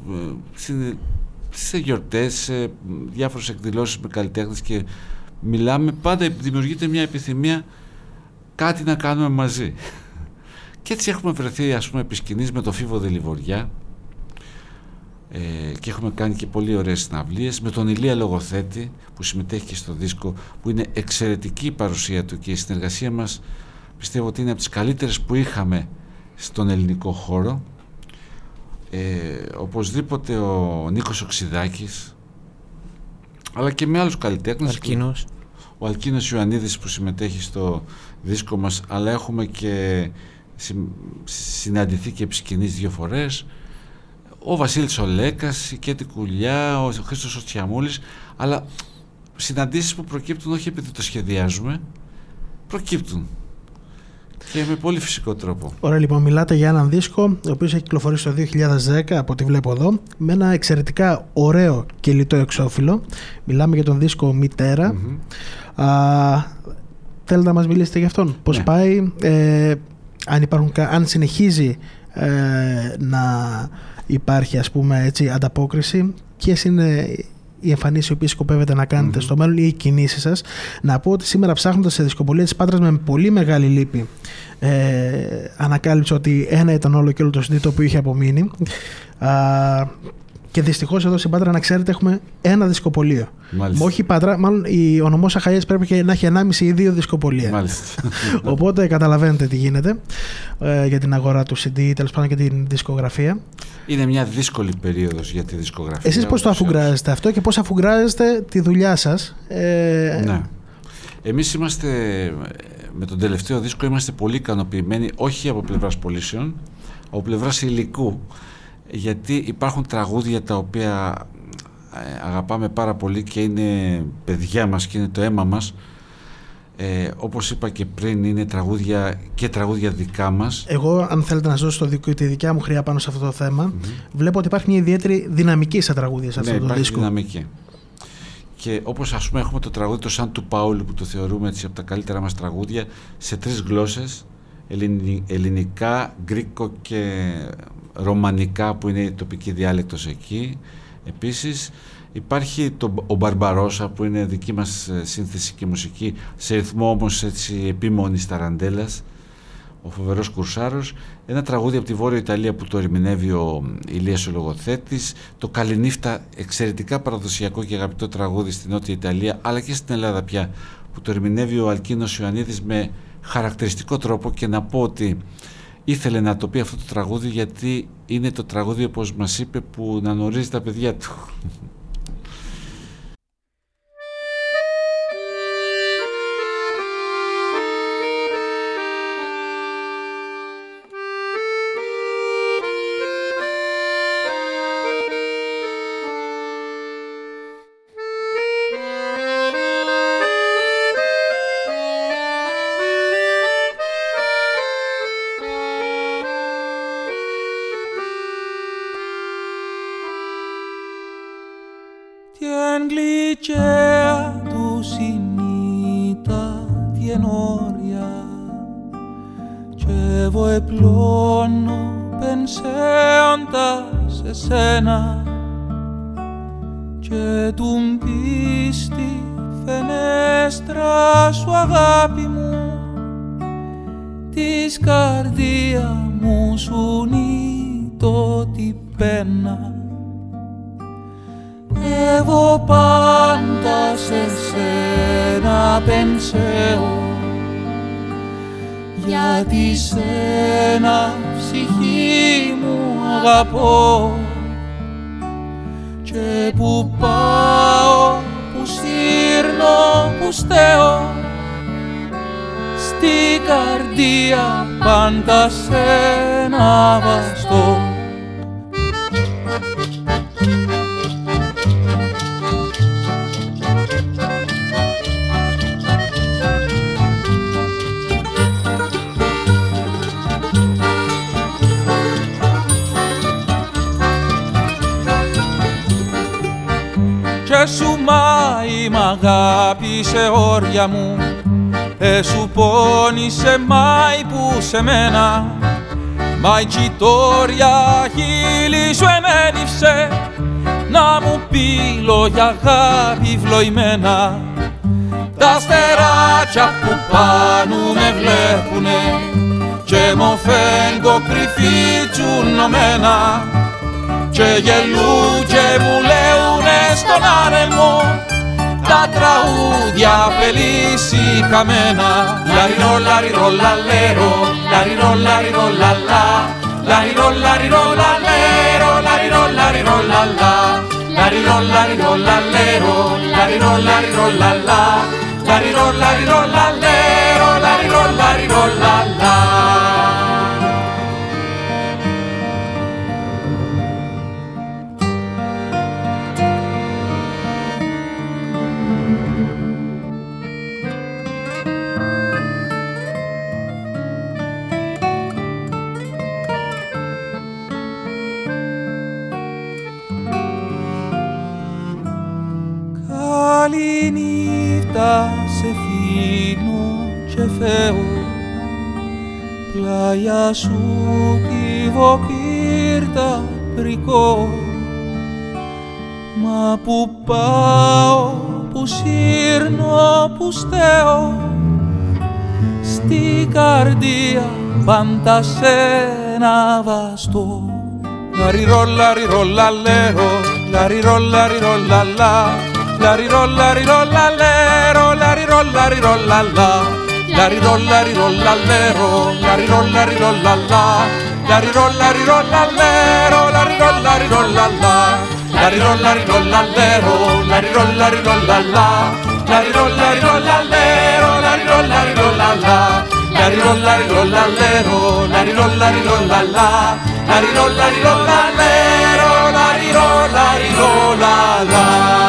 σε γιορτές, σε διάφορες εκδηλώσεις με καλλιτέχνες και μιλάμε, πάντα δημιουργείται μια επιθυμία κάτι να κάνουμε μαζί. Και έτσι έχουμε βρεθεί, ας πούμε, επί σκηνής με το Φίβο Δελιβοριά, και έχουμε κάνει και πολύ ωραίες συναυλίες με τον Ηλία Λογοθέτη που συμμετέχει και στο δίσκο, που είναι εξαιρετική η παρουσία του, και η συνεργασία μας πιστεύω ότι είναι από τις καλύτερες που είχαμε στον ελληνικό χώρο. Οπωσδήποτε ο Νίκος Οξυδάκης, αλλά και με άλλους καλλιτέχνες. Ο Αλκίνος Ιωαννίδης που συμμετέχει στο δίσκο μας, αλλά έχουμε και συναντηθεί και επί σκηνής 2 φορές. Ο Βασίλης Ολέκας, η Κέτη Κουλιά, ο Χρήστος Οτσιαμούλης, αλλά συναντήσεις που προκύπτουν όχι επειδή το σχεδιάζουμε, προκύπτουν και με πολύ φυσικό τρόπο. Ωραία, λοιπόν, μιλάτε για έναν δίσκο ο οποίος έχει κυκλοφορήσει το 2010, από ό,τι βλέπω εδώ, με ένα εξαιρετικά ωραίο και λιτό εξώφυλλο. Μιλάμε για τον δίσκο Μητέρα. Θέλετε να μας μιλήσετε για αυτόν? Πώς πάει, αν συνεχίζει να υπάρχει, ας πούμε έτσι, ανταπόκριση, ποιες είναι οι εμφανίσεις οι οποίες σκοπεύετε να κάνετε στο μέλλον ή οι κινήσεις σας? Να πω ότι σήμερα, ψάχνοντας σε δισκοπολία της Πάτρας, με πολύ μεγάλη λύπη ανακάλυψα ότι ένα ήταν όλο και όλο το CD το οποίο είχε απομείνει, και δυστυχώς εδώ στην Πάτρα, να ξέρετε, έχουμε ένα δισκοπολείο. Όχι η Πάτρα, μάλλον ο νομός Αχαΐας πρέπει και να έχει 1,5 ή 2 δισκοπολεία. Οπότε καταλαβαίνετε τι γίνεται για την αγορά του CD, τέλος πάντων, και την δισκογραφία. Είναι μια δύσκολη περίοδος για τη δισκογραφία. Εσείς πώς το αφουγκράζεστε αυτό και πώς αφουγκράζεστε τη δουλειά σας? Ναι. Εμείς είμαστε, με τον τελευταίο δίσκο, είμαστε πολύ ικανοποιημένοι, όχι από πλευράς πωλήσεων, από πλευράς υλικού, γιατί υπάρχουν τραγούδια τα οποία αγαπάμε πάρα πολύ και είναι παιδιά μας και είναι το αίμα μας. Όπως είπα και πριν, είναι τραγούδια δικά μας. Εγώ, αν θέλετε να σας δώσω τη δικιά μου χρειά πάνω σε αυτό το θέμα, βλέπω ότι υπάρχει μια ιδιαίτερη δυναμική στα τραγούδια σε αυτό το δίσκο. Υπάρχει δυναμική. Και όπως, ας πούμε, έχουμε το τραγούδι το Σαν του Παούλου, που το θεωρούμε έτσι από τα καλύτερα μας τραγούδια, σε 3 γλώσσες, ελληνικά, γκρίκο και ρωμανικά, που είναι η τοπική διάλεκτος εκεί. Επίσης υπάρχει ο Μπαρμπαρόσα, που είναι δική μας σύνθεση και μουσική, σε ρυθμό όμως έτσι επίμονης ταραντέλας, ο φοβερός Κουρσάρος. Ένα τραγούδι από τη Βόρεια Ιταλία που το ερμηνεύει ο Ηλίας ο Λογοθέτης. Το Καληνύφτα, εξαιρετικά παραδοσιακό και αγαπητό τραγούδι στην Νότια Ιταλία, αλλά και στην Ελλάδα πια, που το ερμηνεύει ο Αλκίνος Ιωαννίδης με χαρακτηριστικό τρόπο. Και να πω ότι ήθελε να το πει αυτό το τραγούδι, γιατί είναι το τραγούδι, όπως μας είπε, που να γνωρίζει τα παιδιά του. Και του μπει στη φενέστρα σου, αγάπη μου, της καρδία μου μου σουνεί το τι πένα. Εγώ πάντα σε σένα πενσέω, γιατί σένα ψυχή μου αγαπώ. Και που πάω, που σύρνω, που στέω, στη καρδία πάντα σένα βαστώ. Και σου μάει μ' αγάπησε όρια μου, σου πόνισε μάι που σε μένα. Μάι τσιτόρια χείλη σου εμένυψε, να μου πει λόγια αγάπη βλοημένα. Τα αστεράκια που πάνω με βλέπουνε και μ' φέγγω κρυφή τσουνωμένα, και γελούν και μου λέουνε στον άνεμο τα τραγούδια πελίσι καμένα. Λαριρό, λαριρό, λαλέρο, λαριρό, λαριρό, λαλά, λαριρό, λαριρό, λαλέρο, λαριρό, λαριρό, λαλά, λαριρό, λαριρό, λαλέρο, λαριρό, λαριρό, λαλά, λαριρό, λαριρό, λαλέρο, λαριρό, λαριρό, λαλά. Καληνύχτα σε φύνω και φεύγω, πλάγια σου τη βοκύρτα πρικώ. Μα που πάω, που σύρνω, που στέω, στη καρδία πάντα σένα βαστώ. Λαριρό, λαριρό, λαλέρο, λαριρό, λαριρό, λαλά, λαριρό, λαριρό, λαλέρο, λαριρό, λαριρό, λαλά, λαριρό, λαριρό, λαλέρο, λαριρό, λαριρό, λαλά, λαριρό, λαριρό, λαλέρο, λαριρό, λαριρό, λαλά, λαριρό, λαριρό, λαλέρο, λαριρό, λαριρό, λαλά, λαριρό, λαριρό, λαλέρο, λαριρό, λαριρό, λαλά, λαριρό, λαριρό, λαλέρο, λαριρό, λαριρό, λαλά, λαριρό, λαριρό, λαλέρο, λαριρό, λαριρό, λαλά.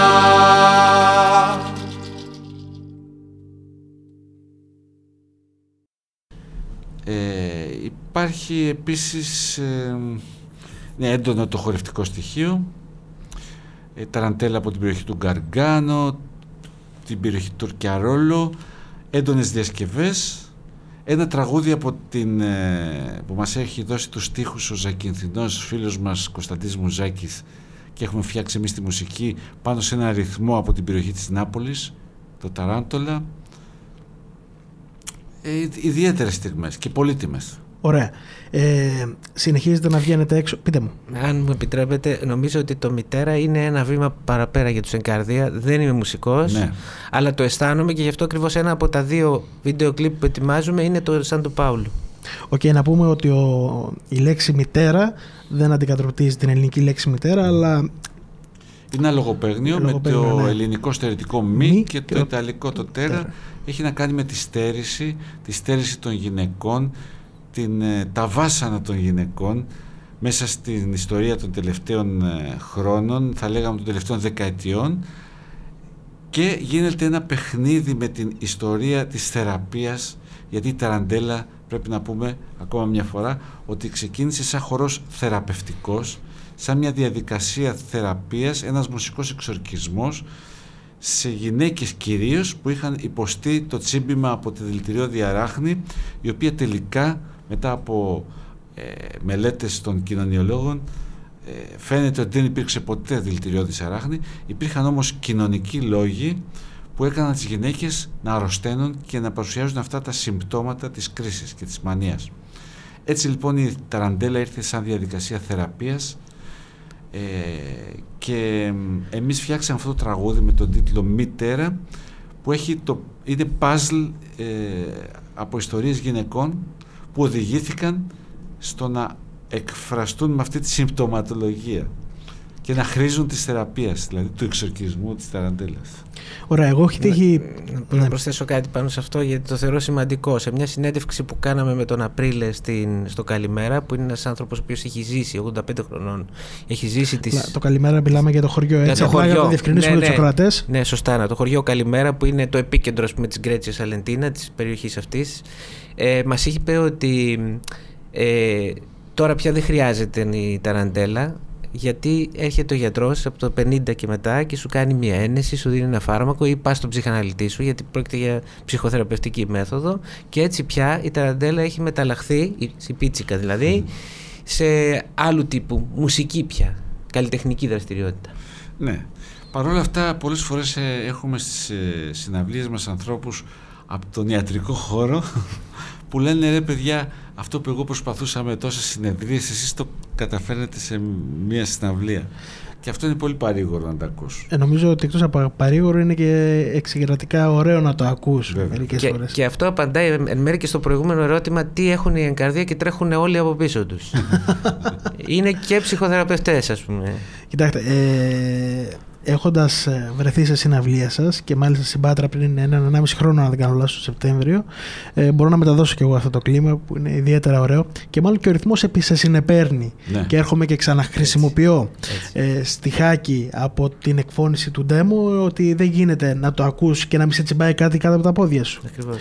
Υπάρχει επίσης έντονο το χορευτικό στοιχείο, ταραντέλα από την περιοχή του Γκαργκάνο, την περιοχή του Τουρκιαρόλο, έντονες διασκευές, ένα τραγούδι από που μας έχει δώσει τους στίχους ο Ζακυνθινός φίλος μας Κωνσταντής Μουζάκης, και έχουμε φτιάξει εμείς τη μουσική πάνω σε ένα ρυθμό από την περιοχή της Νάπολης, το Ταράντολα. Ιδιαίτερες στιγμές και πολύτιμες. Ωραία. Συνεχίζετε να βγαίνετε έξω. Πείτε μου. Αν μου επιτρέπετε, νομίζω ότι το Μητέρα είναι ένα βήμα παραπέρα για τους Εγκαρδία. Δεν είμαι μουσικός, ναι, αλλά το αισθάνομαι, και γι' αυτό ακριβώς ένα από τα δύο βίντεο κλιπ που ετοιμάζουμε είναι το Σαν του Πάουλου. Να πούμε ότι η λέξη μητέρα δεν αντικατοπτρίζει την ελληνική λέξη μητέρα, αλλά είναι ένα λογοπαίγνιο με το ελληνικό στερετικό μη και το ιταλικό το τέρα. Έχει να κάνει με τη στέρηση των γυναικών, τα βάσανα των γυναικών μέσα στην ιστορία των τελευταίων χρόνων, θα λέγαμε των τελευταίων δεκαετιών, και γίνεται ένα παιχνίδι με την ιστορία της θεραπείας, γιατί η ταραντέλα, πρέπει να πούμε ακόμα μια φορά, ότι ξεκίνησε σαν χορός θεραπευτικός, σαν μια διαδικασία θεραπείας, ένας μουσικός εξορκισμός σε γυναίκες κυρίως που είχαν υποστεί το τσίμπημα από τη δηλητηριώδη αράχνη, η οποία τελικά, μετά από μελέτες των κοινωνιολόγων, φαίνεται ότι δεν υπήρξε ποτέ δηλητηριώδης αράχνη. Υπήρχαν όμως κοινωνικοί λόγοι που έκαναν τις γυναίκες να αρρωσταίνουν και να παρουσιάζουν αυτά τα συμπτώματα της κρίσης και της μανίας. Έτσι λοιπόν η ταραντέλα ήρθε σαν διαδικασία θεραπείας και εμείς φτιάξαμε αυτό το τραγούδι με τον τίτλο «Μητέρα», που είναι puzzle από ιστορίες γυναικών που οδηγήθηκαν στο να εκφραστούν με αυτή τη συμπτωματολογία και να χρήζουν της θεραπείας, δηλαδή του εξορκισμού της ταραντέλας. Ωραία, εγώ έχω τύχει... Να προσθέσω κάτι πάνω σε αυτό, γιατί το θεωρώ σημαντικό. Σε μια συνέντευξη που κάναμε με τον Απρίλε στο Καλημέρα, που είναι ένας άνθρωπος ο οποίος έχει ζήσει 85 χρονών, έχει ζήσει τις... Το Καλημέρα μιλάμε για το χωριό, έτσι, το χωριό. Για να διευκρινίσουμε τους ακροατές. Ναι, σωστά. Το χωριό Καλημέρα, που είναι το επίκεντρο, ας πούμε, της Γκρέτσια Σαλεντίνα, της περιοχής αυτής, μας είχε πει ότι τώρα πια δεν χρειάζεται η ταραντέλα, γιατί έρχεται ο γιατρός από το 50 και μετά και σου κάνει μια ένεση, σου δίνει ένα φάρμακο ή πας στον ψυχαναλυτή σου, γιατί πρόκειται για ψυχοθεραπευτική μέθοδο, και έτσι πια η ταραντέλα έχει μεταλλαχθεί, η πίτσικα δηλαδή, σε άλλου τύπου μουσική πια, καλλιτεχνική δραστηριότητα. Ναι. Παρ' όλα αυτά, πολλές φορές έχουμε στις συναυλίες μας ανθρώπους από τον ιατρικό χώρο που λένε, ρε παιδιά, αυτό που εγώ προσπαθούσα με τόσες συνεδρίες, εσείς το καταφέρνετε σε μία συναυλία. Και αυτό είναι πολύ παρήγορο να το ακούς. Νομίζω ότι εκτός από παρήγορο είναι και εξαιρετικά ωραίο να το ακούς μερικές φορές. Και αυτό απαντάει εν μέρει και στο προηγούμενο ερώτημα, τι έχουν οι εγκαρδία και τρέχουν όλοι από πίσω τους. Είναι και ψυχοθεραπευτές, ας πούμε. Κοιτάξτε, έχοντας βρεθεί σε συναυλία σας και μάλιστα στην Πάτρα πριν 1,5 χρόνο, αν δεν κάνω λάθος, το Σεπτέμβριο, μπορώ να μεταδώσω και εγώ αυτό το κλίμα που είναι ιδιαίτερα ωραίο, και μάλλον και ο ρυθμός επίσης σε συνεπέρνει. Ναι. Και έρχομαι και ξαναχρησιμοποιώ στιχάκι από την εκφώνηση του demo, ότι δεν γίνεται να το ακούς και να μην σε τσιμπάει κάτι κάτω από τα πόδια σου. Ακριβώς.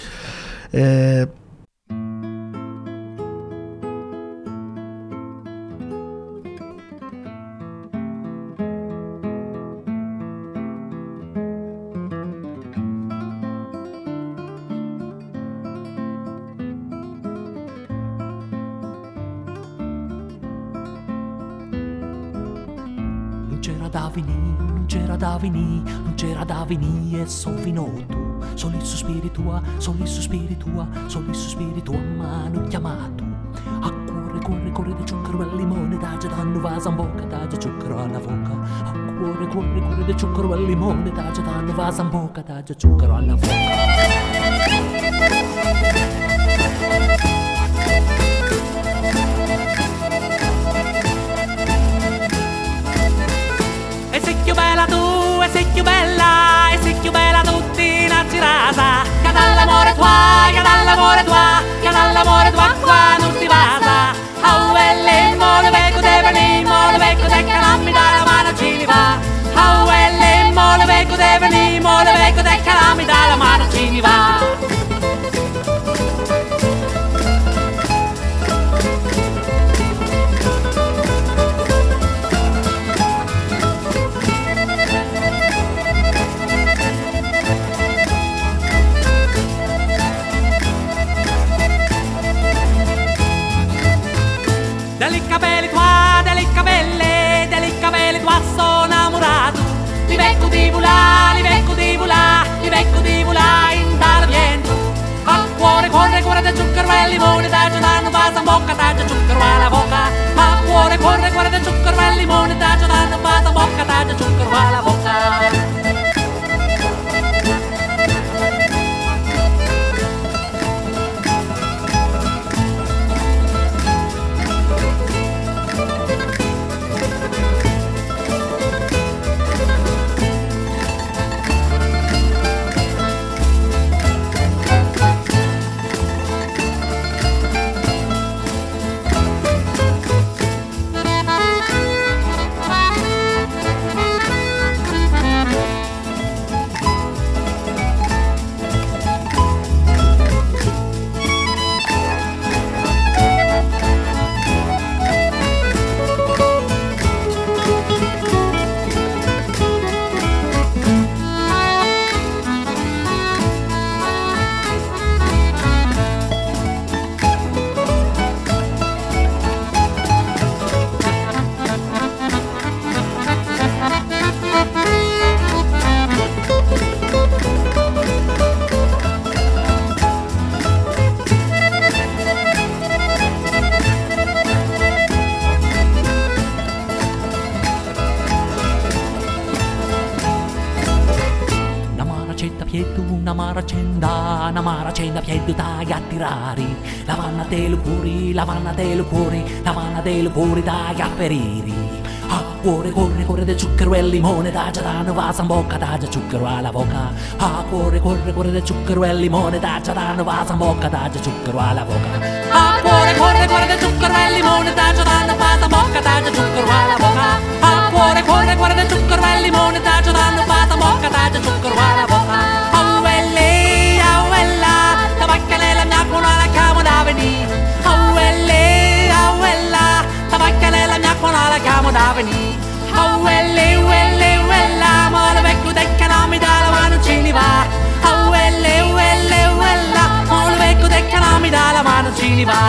Non c'era da venire e son venuto. Solo il sospiro tua, solo il sospiro tua, solo il sospiro tua mano chiamato. A cuore, corre, corre di zucchero e limone, dai danno vasa in bocca, dai zucchero alla bocca. A cuore, corre, corre di zucchero e limone, dai danno vasa in bocca, dai zucchero alla bocca. E sei più bella tu, e sei più bella, e sei più bella tutti in girasa. Che dall'amore tua, che dall'amore tua, che dall'amore tua qua non ti vasa. Oh, elle, mo le becco de venire, mo le becco de che non mi dà la mano ci li va. Oh, elle, mo le becco de venire, mo le becco de che non mi dà la mano ci li va. Delle capelli tua sono innamorato. Li becco di volà, li becco di volà, li becco di volà in dal vento. A cuore, corre, corre da zucchero e limone, dai danno vasa in bocca, dai zucchero alla bocca. A cuore, corre, corre da zucchero e limone, dai danno vasa in bocca, dai zucchero alla bocca. pietto una maracenda pietto dagli attirari, lavanna dello cuori, dagli afferiri. Ah, cuore del zucchero e il limone, da già danno va in bocca, da già zucchero alla bocca. Ah, cuore del zucchero e il limone, da già danno va in bocca, da già zucchero alla bocca. Ah, cuore del zucchero e il limone, da già danno va in bocca, da già zucchero alla bocca. Ah, cuore del zucchero e il limone, da già danno va in bocca, da già zucchero alla bocca. Oh, ella, la baccalella mia buona la chiamo da venire. Oh, ella, la baccalella mia buona la chiamo da venire. Oh, ella, ma lo vecchio del canami dalla mano ci ne va. Oh, ella, ma lo vecchio del canami dalla mano ci ne va.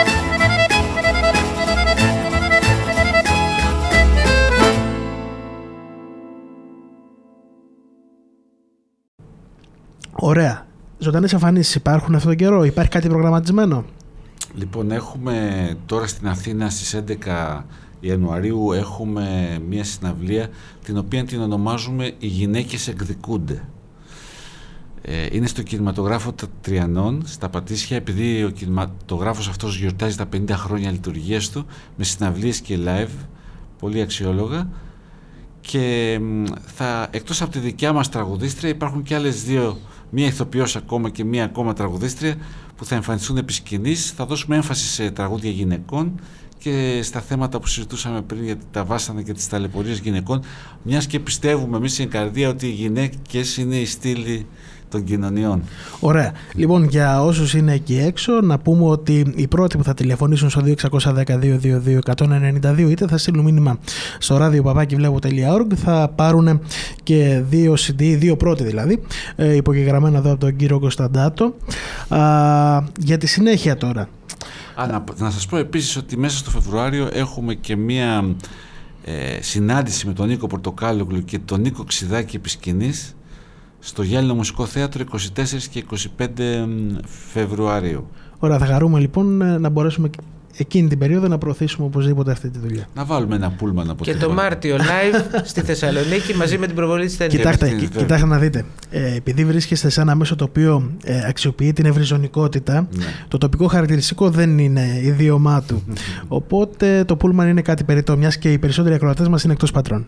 Ωραία. Ζωντανές εμφανίσεις υπάρχουν αυτόν τον καιρό, υπάρχει κάτι προγραμματισμένο? Λοιπόν, έχουμε τώρα στην Αθήνα στις 11 Ιανουαρίου έχουμε μια συναυλία την οποία την ονομάζουμε «Οι γυναίκες εκδικούνται». Είναι στο κινηματογράφο Τριανών στα Πατήσια, επειδή ο κινηματογράφος αυτός γιορτάζει τα 50 χρόνια λειτουργίας του με συναυλίες και live, πολύ αξιόλογα, και εκτός από τη δικιά μας τραγουδίστρια υπάρχουν και άλλες δύο, μία ηθοποιός ακόμα και μία ακόμα τραγουδίστρια που θα εμφανιστούν επί σκηνής. Θα δώσουμε έμφαση σε τραγούδια γυναικών και στα θέματα που συζητούσαμε πριν για τα βάσανα και τις ταλαιπωρίες γυναικών, μιας και πιστεύουμε εμείς στην καρδία ότι οι γυναίκες είναι η στήλη των κοινωνιών. Ωραία. Λοιπόν, για όσους είναι εκεί έξω, να πούμε ότι οι πρώτοι που θα τηλεφωνήσουν στο 2610-222-192 είτε θα στείλουν μήνυμα στο radio@βλέπω.org θα πάρουν και 2 CD, 2 πρώτοι δηλαδή, υπογεγραμμένα εδώ από τον κύριο Κωνσταντάτο. Για τη συνέχεια τώρα. Να σας πω επίσης ότι μέσα στο Φεβρουάριο έχουμε και μία συνάντηση με τον Νίκο Πορτοκάλογλου και τον Νίκο Ξιδάκη επί σκηνής στο Γυάλινο Μουσικό Θέατρο 24 και 25 Φεβρουαρίου. Ωραία, θα χαρούμε λοιπόν να μπορέσουμε εκείνη την περίοδο να προωθήσουμε οπωσδήποτε αυτή τη δουλειά. Να βάλουμε ένα πούλμαν από και το Μάρτιο live στη Θεσσαλονίκη μαζί με την προβολή της ταινίας. Κοιτάξτε να δείτε. Επειδή βρίσκεστε σε ένα μέσο το οποίο αξιοποιεί την ευρυζωνικότητα, το τοπικό χαρακτηριστικό δεν είναι ιδιωμά του. Οπότε το πούλμαν είναι κάτι περιττό, μιας και οι περισσότεροι ακροατές μας είναι εκτός πατρών.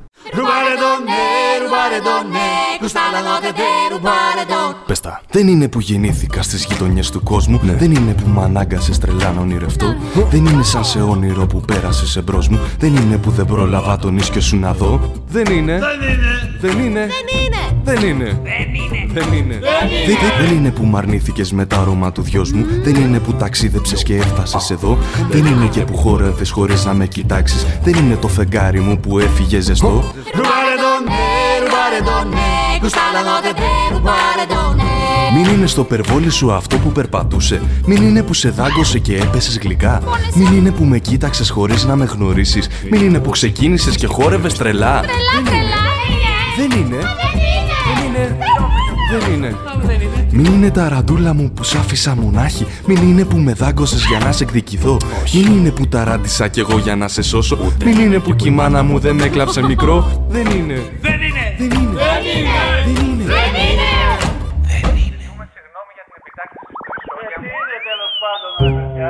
Πες τα. Δεν είναι που γεννήθηκα στις γειτονιές του κόσμου. Δεν είναι που μ' ανάγκασες τρελά να ονειρευτώ. Δεν είναι σαν σε όνειρο που πέρασες εμπρός μου. Δεν είναι που δεν πρόλαβα τον ίσκιο σου να δω. Δεν είναι. Δεν είναι. Δεν είναι. Δεν είναι που μ' αρνήθηκες με τα αρώμα του δυος μου. Δεν είναι που ταξίδεψες και έφτασες εδώ. Δεν είναι και που χόρευες χωρίς να με κοιτάξεις. Δεν είναι το φεγγάρι μου που έφυγε ζεστό. Μην είναι στο περβόλι σου αυτό που περπατούσε. Μην είναι που σε δάγκωσε και έπεσες γλυκά. Μην είναι που με κοίταξες χωρίς να με γνωρίσεις. Μην είναι που ξεκίνησες και χόρευες τρελά. Δεν είναι. Δεν είναι. Μην είναι τα ραντούλα μου που σ' άφησα μονάχη. Μην είναι που με δάγκωσες για να σε εκδικηθώ. Μην είναι που τα ράντισα κι εγώ για να σε σώσω. Μην είναι που κι η μάνα μου δεν με έκλαψε μικρό. Δεν είναι. Δεν είναι. Δεν είναι. Συγγνώμη για την επιτάξη της Χρυσόγια. Γιατί είναι τέλος πάντων, παιδιά.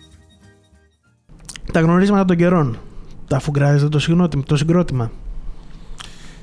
Τα γνωρίσματα των καιρών. Τα αφουγκράζετε το συγκρότημα.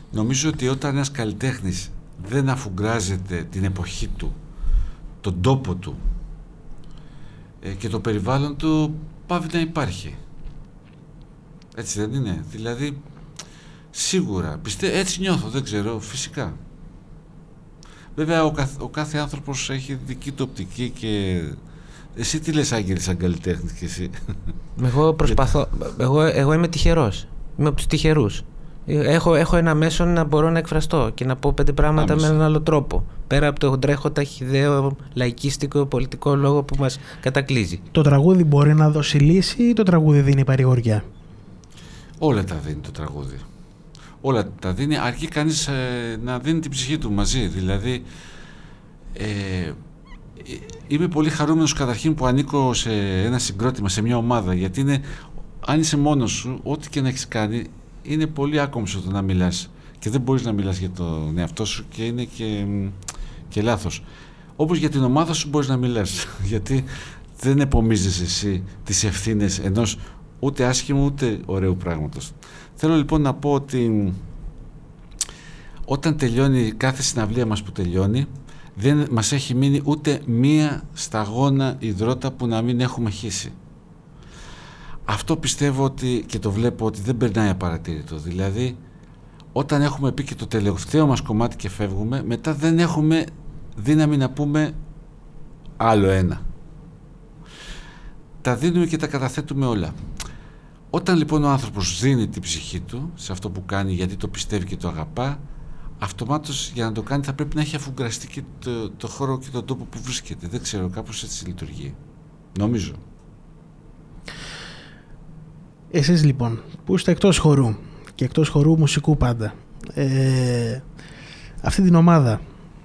Νομίζω ότι όταν ένας καλλιτέχνης δεν αφουγκράζεται την εποχή του, τον τόπο του και το περιβάλλον του, πάβει να υπάρχει. Έτσι δεν είναι? Δηλαδή, σίγουρα, έτσι νιώθω, δεν ξέρω, φυσικά. Βέβαια, ο κάθε άνθρωπος έχει δική του οπτική και... Εσύ τι λες, Άγγελη, σαν καλλιτέχνης και εσύ? Εγώ προσπαθώ, εγώ είμαι τυχερός, είμαι από τους τυχερούς. Έχω ένα μέσο να μπορώ να εκφραστώ και να πω 5 πράγματα με έναν άλλο τρόπο. Πέρα από το τρέχοντα χυδαίο, λαϊκίστικο, πολιτικό λόγο που μας κατακλείζει. Το τραγούδι μπορεί να δώσει λύση ή το τραγούδι δίνει παρηγοριά? Όλα τα δίνει το τραγούδι. Όλα τα δίνει, αρκεί κανείς να δίνει την ψυχή του μαζί. Δηλαδή, είμαι πολύ χαρούμενος καταρχήν που ανήκω σε ένα συγκρότημα, σε μια ομάδα, γιατί αν είσαι μόνος σου, ό,τι και να έχεις κάνει, είναι πολύ άκομψο το να μιλάς και δεν μπορείς να μιλάς για τον εαυτό σου και είναι και λάθος. Όπως για την ομάδα σου μπορείς να μιλάς, γιατί δεν επομίζεσαι εσύ τις ευθύνες ενός ούτε άσχημου ούτε ωραίου πράγματος. Θέλω λοιπόν να πω ότι όταν τελειώνει κάθε συναυλία μας που τελειώνει, δεν μας έχει μείνει ούτε μία σταγόνα υδρότα που να μην έχουμε χύσει. Αυτό πιστεύω ότι, και το βλέπω, ότι δεν περνάει απαρατήρητο. Δηλαδή, όταν έχουμε πει και το τελευταίο μας κομμάτι και φεύγουμε, μετά δεν έχουμε δύναμη να πούμε άλλο ένα. Τα δίνουμε και τα καταθέτουμε όλα. Όταν λοιπόν ο άνθρωπος δίνει την ψυχή του σε αυτό που κάνει, γιατί το πιστεύει και το αγαπά, αυτομάτως για να το κάνει θα πρέπει να έχει αφουγκραστεί και το χώρο και τον τόπο που βρίσκεται. Δεν ξέρω, κάπως έτσι λειτουργεί. Νομίζω. Εσείς λοιπόν που είστε εκτός χορού και εκτός χορού μουσικού πάντα, αυτή την ομάδα,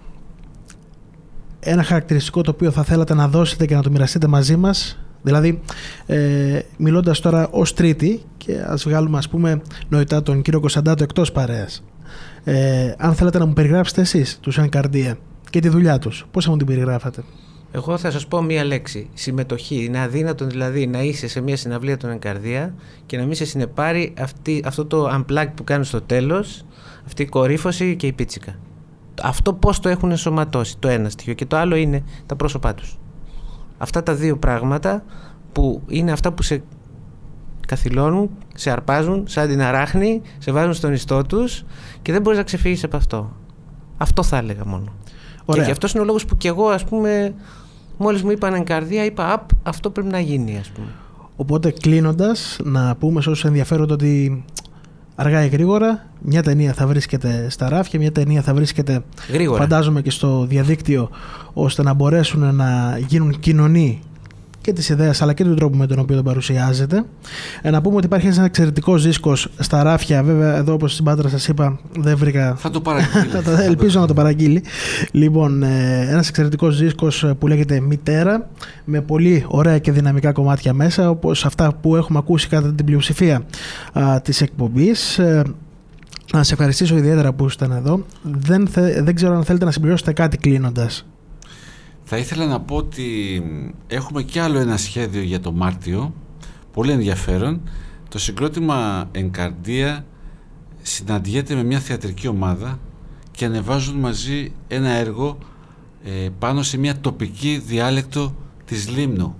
ένα χαρακτηριστικό το οποίο θα θέλατε να δώσετε και να το μοιραστείτε μαζί μας, δηλαδή μιλώντας τώρα ως τρίτη, και ας βγάλουμε ας πούμε νοητά τον κύριο Κωνσταντάτο εκτός παρέας, αν θέλετε να μου περιγράψετε εσείς τους Ενκαρδία και τη δουλειά τους, πώς θα μου την περιγράφατε? Εγώ θα σας πω μία λέξη. Συμμετοχή. Είναι αδύνατο δηλαδή να είσαι σε μία συναυλία των Ενκαρδία και να μην σε συνεπάρει αυτό το unplug που κάνουν στο τέλος, αυτή η κορύφωση και η πίτσικα. Αυτό πώς το έχουν ενσωματώσει, το ένα στοιχείο, και το άλλο είναι τα πρόσωπά τους. Αυτά τα δύο πράγματα που είναι αυτά που σε καθυλώνουν, σε αρπάζουν σαν την αράχνη, σε βάζουν στον ιστό τους και δεν μπορείς να ξεφύγεις από αυτό. Αυτό θα έλεγα μόνο. Ωραία. Και αυτός είναι ο λόγος που κι εγώ, ας πούμε, μόλις μου είπαν Ενκαρδία, είπα αυτό πρέπει να γίνει, ας πούμε. Οπότε κλείνοντας, να πούμε σε όσους ενδιαφέρονται ότι αργά ή γρήγορα μια ταινία θα βρίσκεται στα ράφια, μια ταινία θα βρίσκεται γρήγορα, φαντάζομαι, και στο διαδίκτυο, ώστε να μπορέσουν να γίνουν κοινωνοί και της ιδέας αλλά και του τρόπου με τον οποίο τον παρουσιάζεται. Να πούμε ότι υπάρχει ένας εξαιρετικός δίσκος στα ράφια. Βέβαια, εδώ όπως στην Πάτρα σας είπα, δεν βρήκα. Θα το παραγγείλει. Ελπίζω να το παραγγείλει. Λοιπόν, ένας εξαιρετικός δίσκος που λέγεται Μητέρα, με πολύ ωραία και δυναμικά κομμάτια μέσα, όπως αυτά που έχουμε ακούσει κατά την πλειοψηφία της εκπομπής. Να σε ευχαριστήσω ιδιαίτερα που ήσταν εδώ. Δεν ξέρω αν θέλετε να συμπληρώσετε κάτι κλείνοντας. Θα ήθελα να πω ότι έχουμε κι άλλο ένα σχέδιο για το Μάρτιο, πολύ ενδιαφέρον. Το συγκρότημα Ενκαρδία συναντιέται με μια θεατρική ομάδα και ανεβάζουν μαζί ένα έργο πάνω σε μια τοπική διάλεκτο της Λίμνου.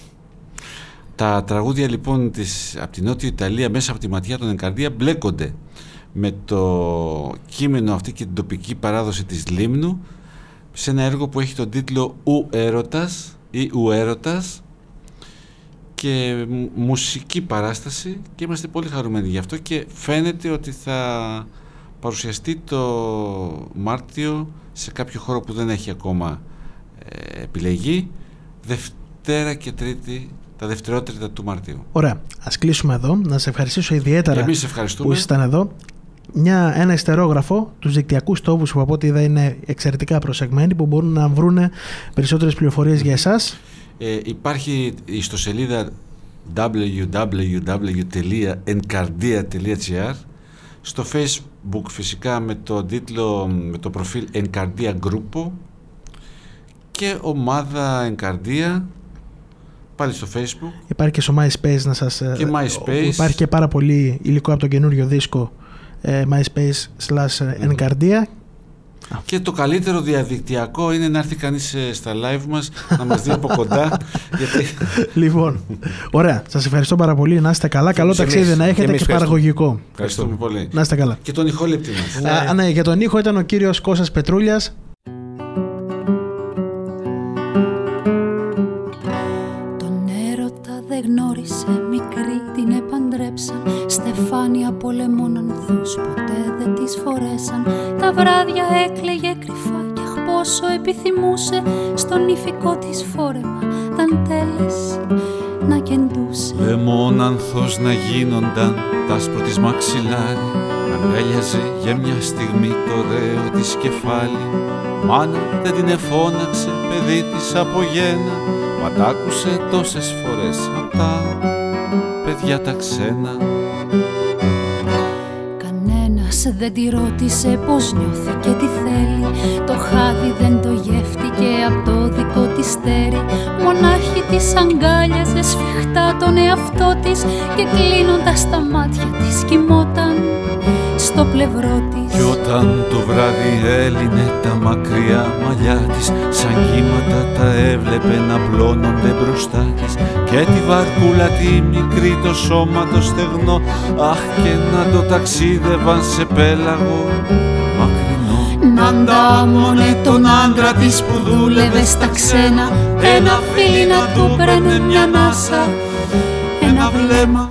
Τα τραγούδια λοιπόν από την Νότια Ιταλία μέσα από τη ματιά των Ενκαρδία μπλέκονται με το κείμενο αυτή και την τοπική παράδοση της Λίμνου σε ένα έργο που έχει τον τίτλο «Ου Έρωτας» ή «Ου Έρωτας» και μουσική παράσταση, και είμαστε πολύ χαρούμενοι γι' αυτό και φαίνεται ότι θα παρουσιαστεί το Μάρτιο σε κάποιο χώρο που δεν έχει ακόμα επιλεγεί, Δευτέρα και Τρίτη, τα δευτερότριτα του Μαρτίου. Ωραία. Ας κλείσουμε εδώ. Να σε ευχαριστήσω ιδιαίτερα που ήσασταν εδώ. Ένα ιστερόγραφο, τους δικτυακούς τόπους που από ό,τι είδα είναι εξαιρετικά προσεγμένοι, που μπορούν να βρουν περισσότερες πληροφορίες για εσάς. Υπάρχει η ιστοσελίδα www.enkardia.gr, στο Facebook φυσικά με το τίτλο, με το προφίλ Enkardia Gruppo, και ομάδα Ενκαρδία πάλι στο Facebook. Υπάρχει και στο MySpace, και MySpace. Υπάρχει και πάρα πολύ υλικό από τον καινούριο δίσκο myspace/encardia. Και το καλύτερο διαδικτυακό είναι να έρθει κανείς στα live μας να μας δει από κοντά. Γιατί... Λοιπόν, ωραία. Σας ευχαριστώ πάρα πολύ. Να είστε καλά. Καλό ταξίδι να έχετε και παραγωγικό. Ευχαριστούμε πολύ. Να είστε καλά. Και τον ηχόληπτη μας. Ναι, για τον ήχο ήταν ο κύριος Κώστας Πετρούλιας. Τον έρωτα δεν γνώρισε, μικρή την επαντρέψαν. Στεφάνια πολεμών ανθούς ποτέ δεν τις φορέσαν. Τα βράδια έκλαιγε κρυφά κι αχ πόσο επιθυμούσε στον ηφικό της φόρεμα δαντέλες να κεντούσε. Λεμόν ανθός να γίνονταν τ' άσπρο της μαξιλάρι, αγκάλιαζε για μια στιγμή το ωραίο της κεφάλι. Μάνα δεν την εφώναξε, παιδί της από γένα, μα τ' άκουσε τόσες φορές απ' τα παιδιά τα ξένα. Κανένας δεν τη ρώτησε πως νιώθει και τι θέλει. Το χάδι δεν το γεύτηκε απ' το δικό της στέρι. Μονάχη της αγκάλιαζε σφιχτά τον εαυτό της και κλείνοντας τα μάτια της κοιμόταν στο πλευρό της. Κι όταν το βράδυ έλυνε τα μακριά μαλλιά της, σαν κύματα τα έβλεπε να πλώνονται μπροστά της, και τη βαρκούλα τη μικρή, το σώμα το στεγνό, αχ και να το ταξίδευαν σε πέλαγο μακρινό. Να αντάμωνε τον άντρα της που δούλευε στα ξένα, ένα φίλι να του πρένε μια ανάσα, ένα βλέμμα.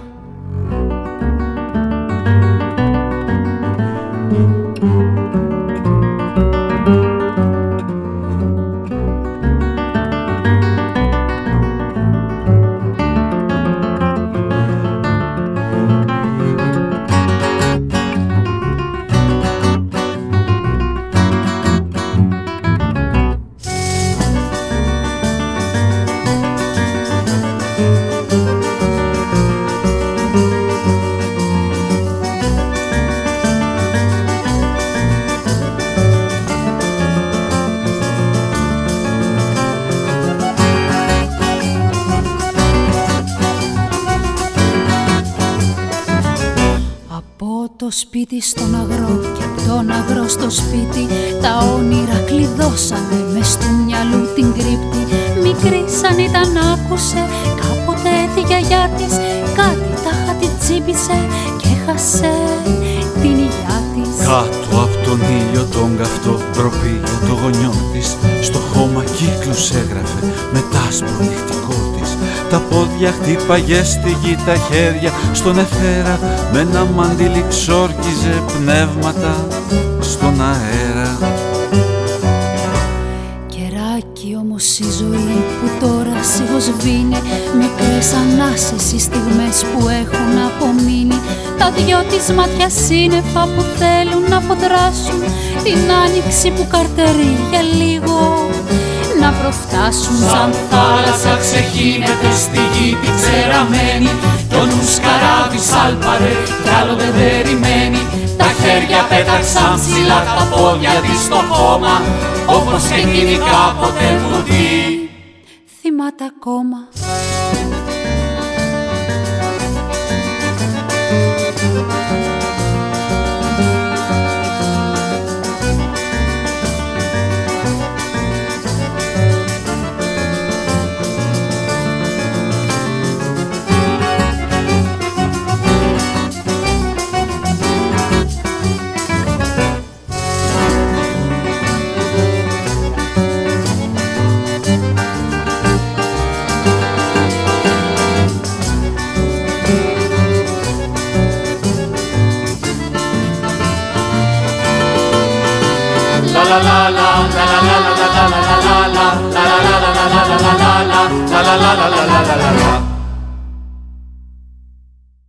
Σπίτι στον αγρό και απ' τον αγρό στο σπίτι, τα όνειρα κλειδώσανε μες του μυαλού την κρύπτη. Μικρή σαν ήταν άκουσε κάποτε τη γιαγιά της, κάτι τάχα την τσίμπησε και έχασε την υγειά της. Κάτω απ' τον ήλιο τον καυτό ντροπή για το γονιό της, στο χώμα κύκλους έγραφε με τ' άσπρο νυχτικό της. Τα πόδια χτύπαγε στη γη, τα χέρια στον εθέρα, με ένα μαντίλι ξόρκιζε πνεύματα στον αέρα. Κεράκι όμως η ζωή που τώρα σιγοσβήνει, μικρές ανάσες οι στιγμές που έχουν απομείνει. Τα δυο της μάτια σύννεφα που θέλουν να φωτράσουν την άνοιξη που καρτερεί για λίγο να προφτάσουν. Σαν θάλασσα ξεχύνεται στη γη την ξεραμένη, κι ο νους καράβι σάλπαρε κι άλλο δεν περιμένει. Τα χέρια πέταξαν ψηλά, τα πόδια της στο χώμα, όπως και εκείνη κάποτε μου δει θυμάται ακόμα. la la la la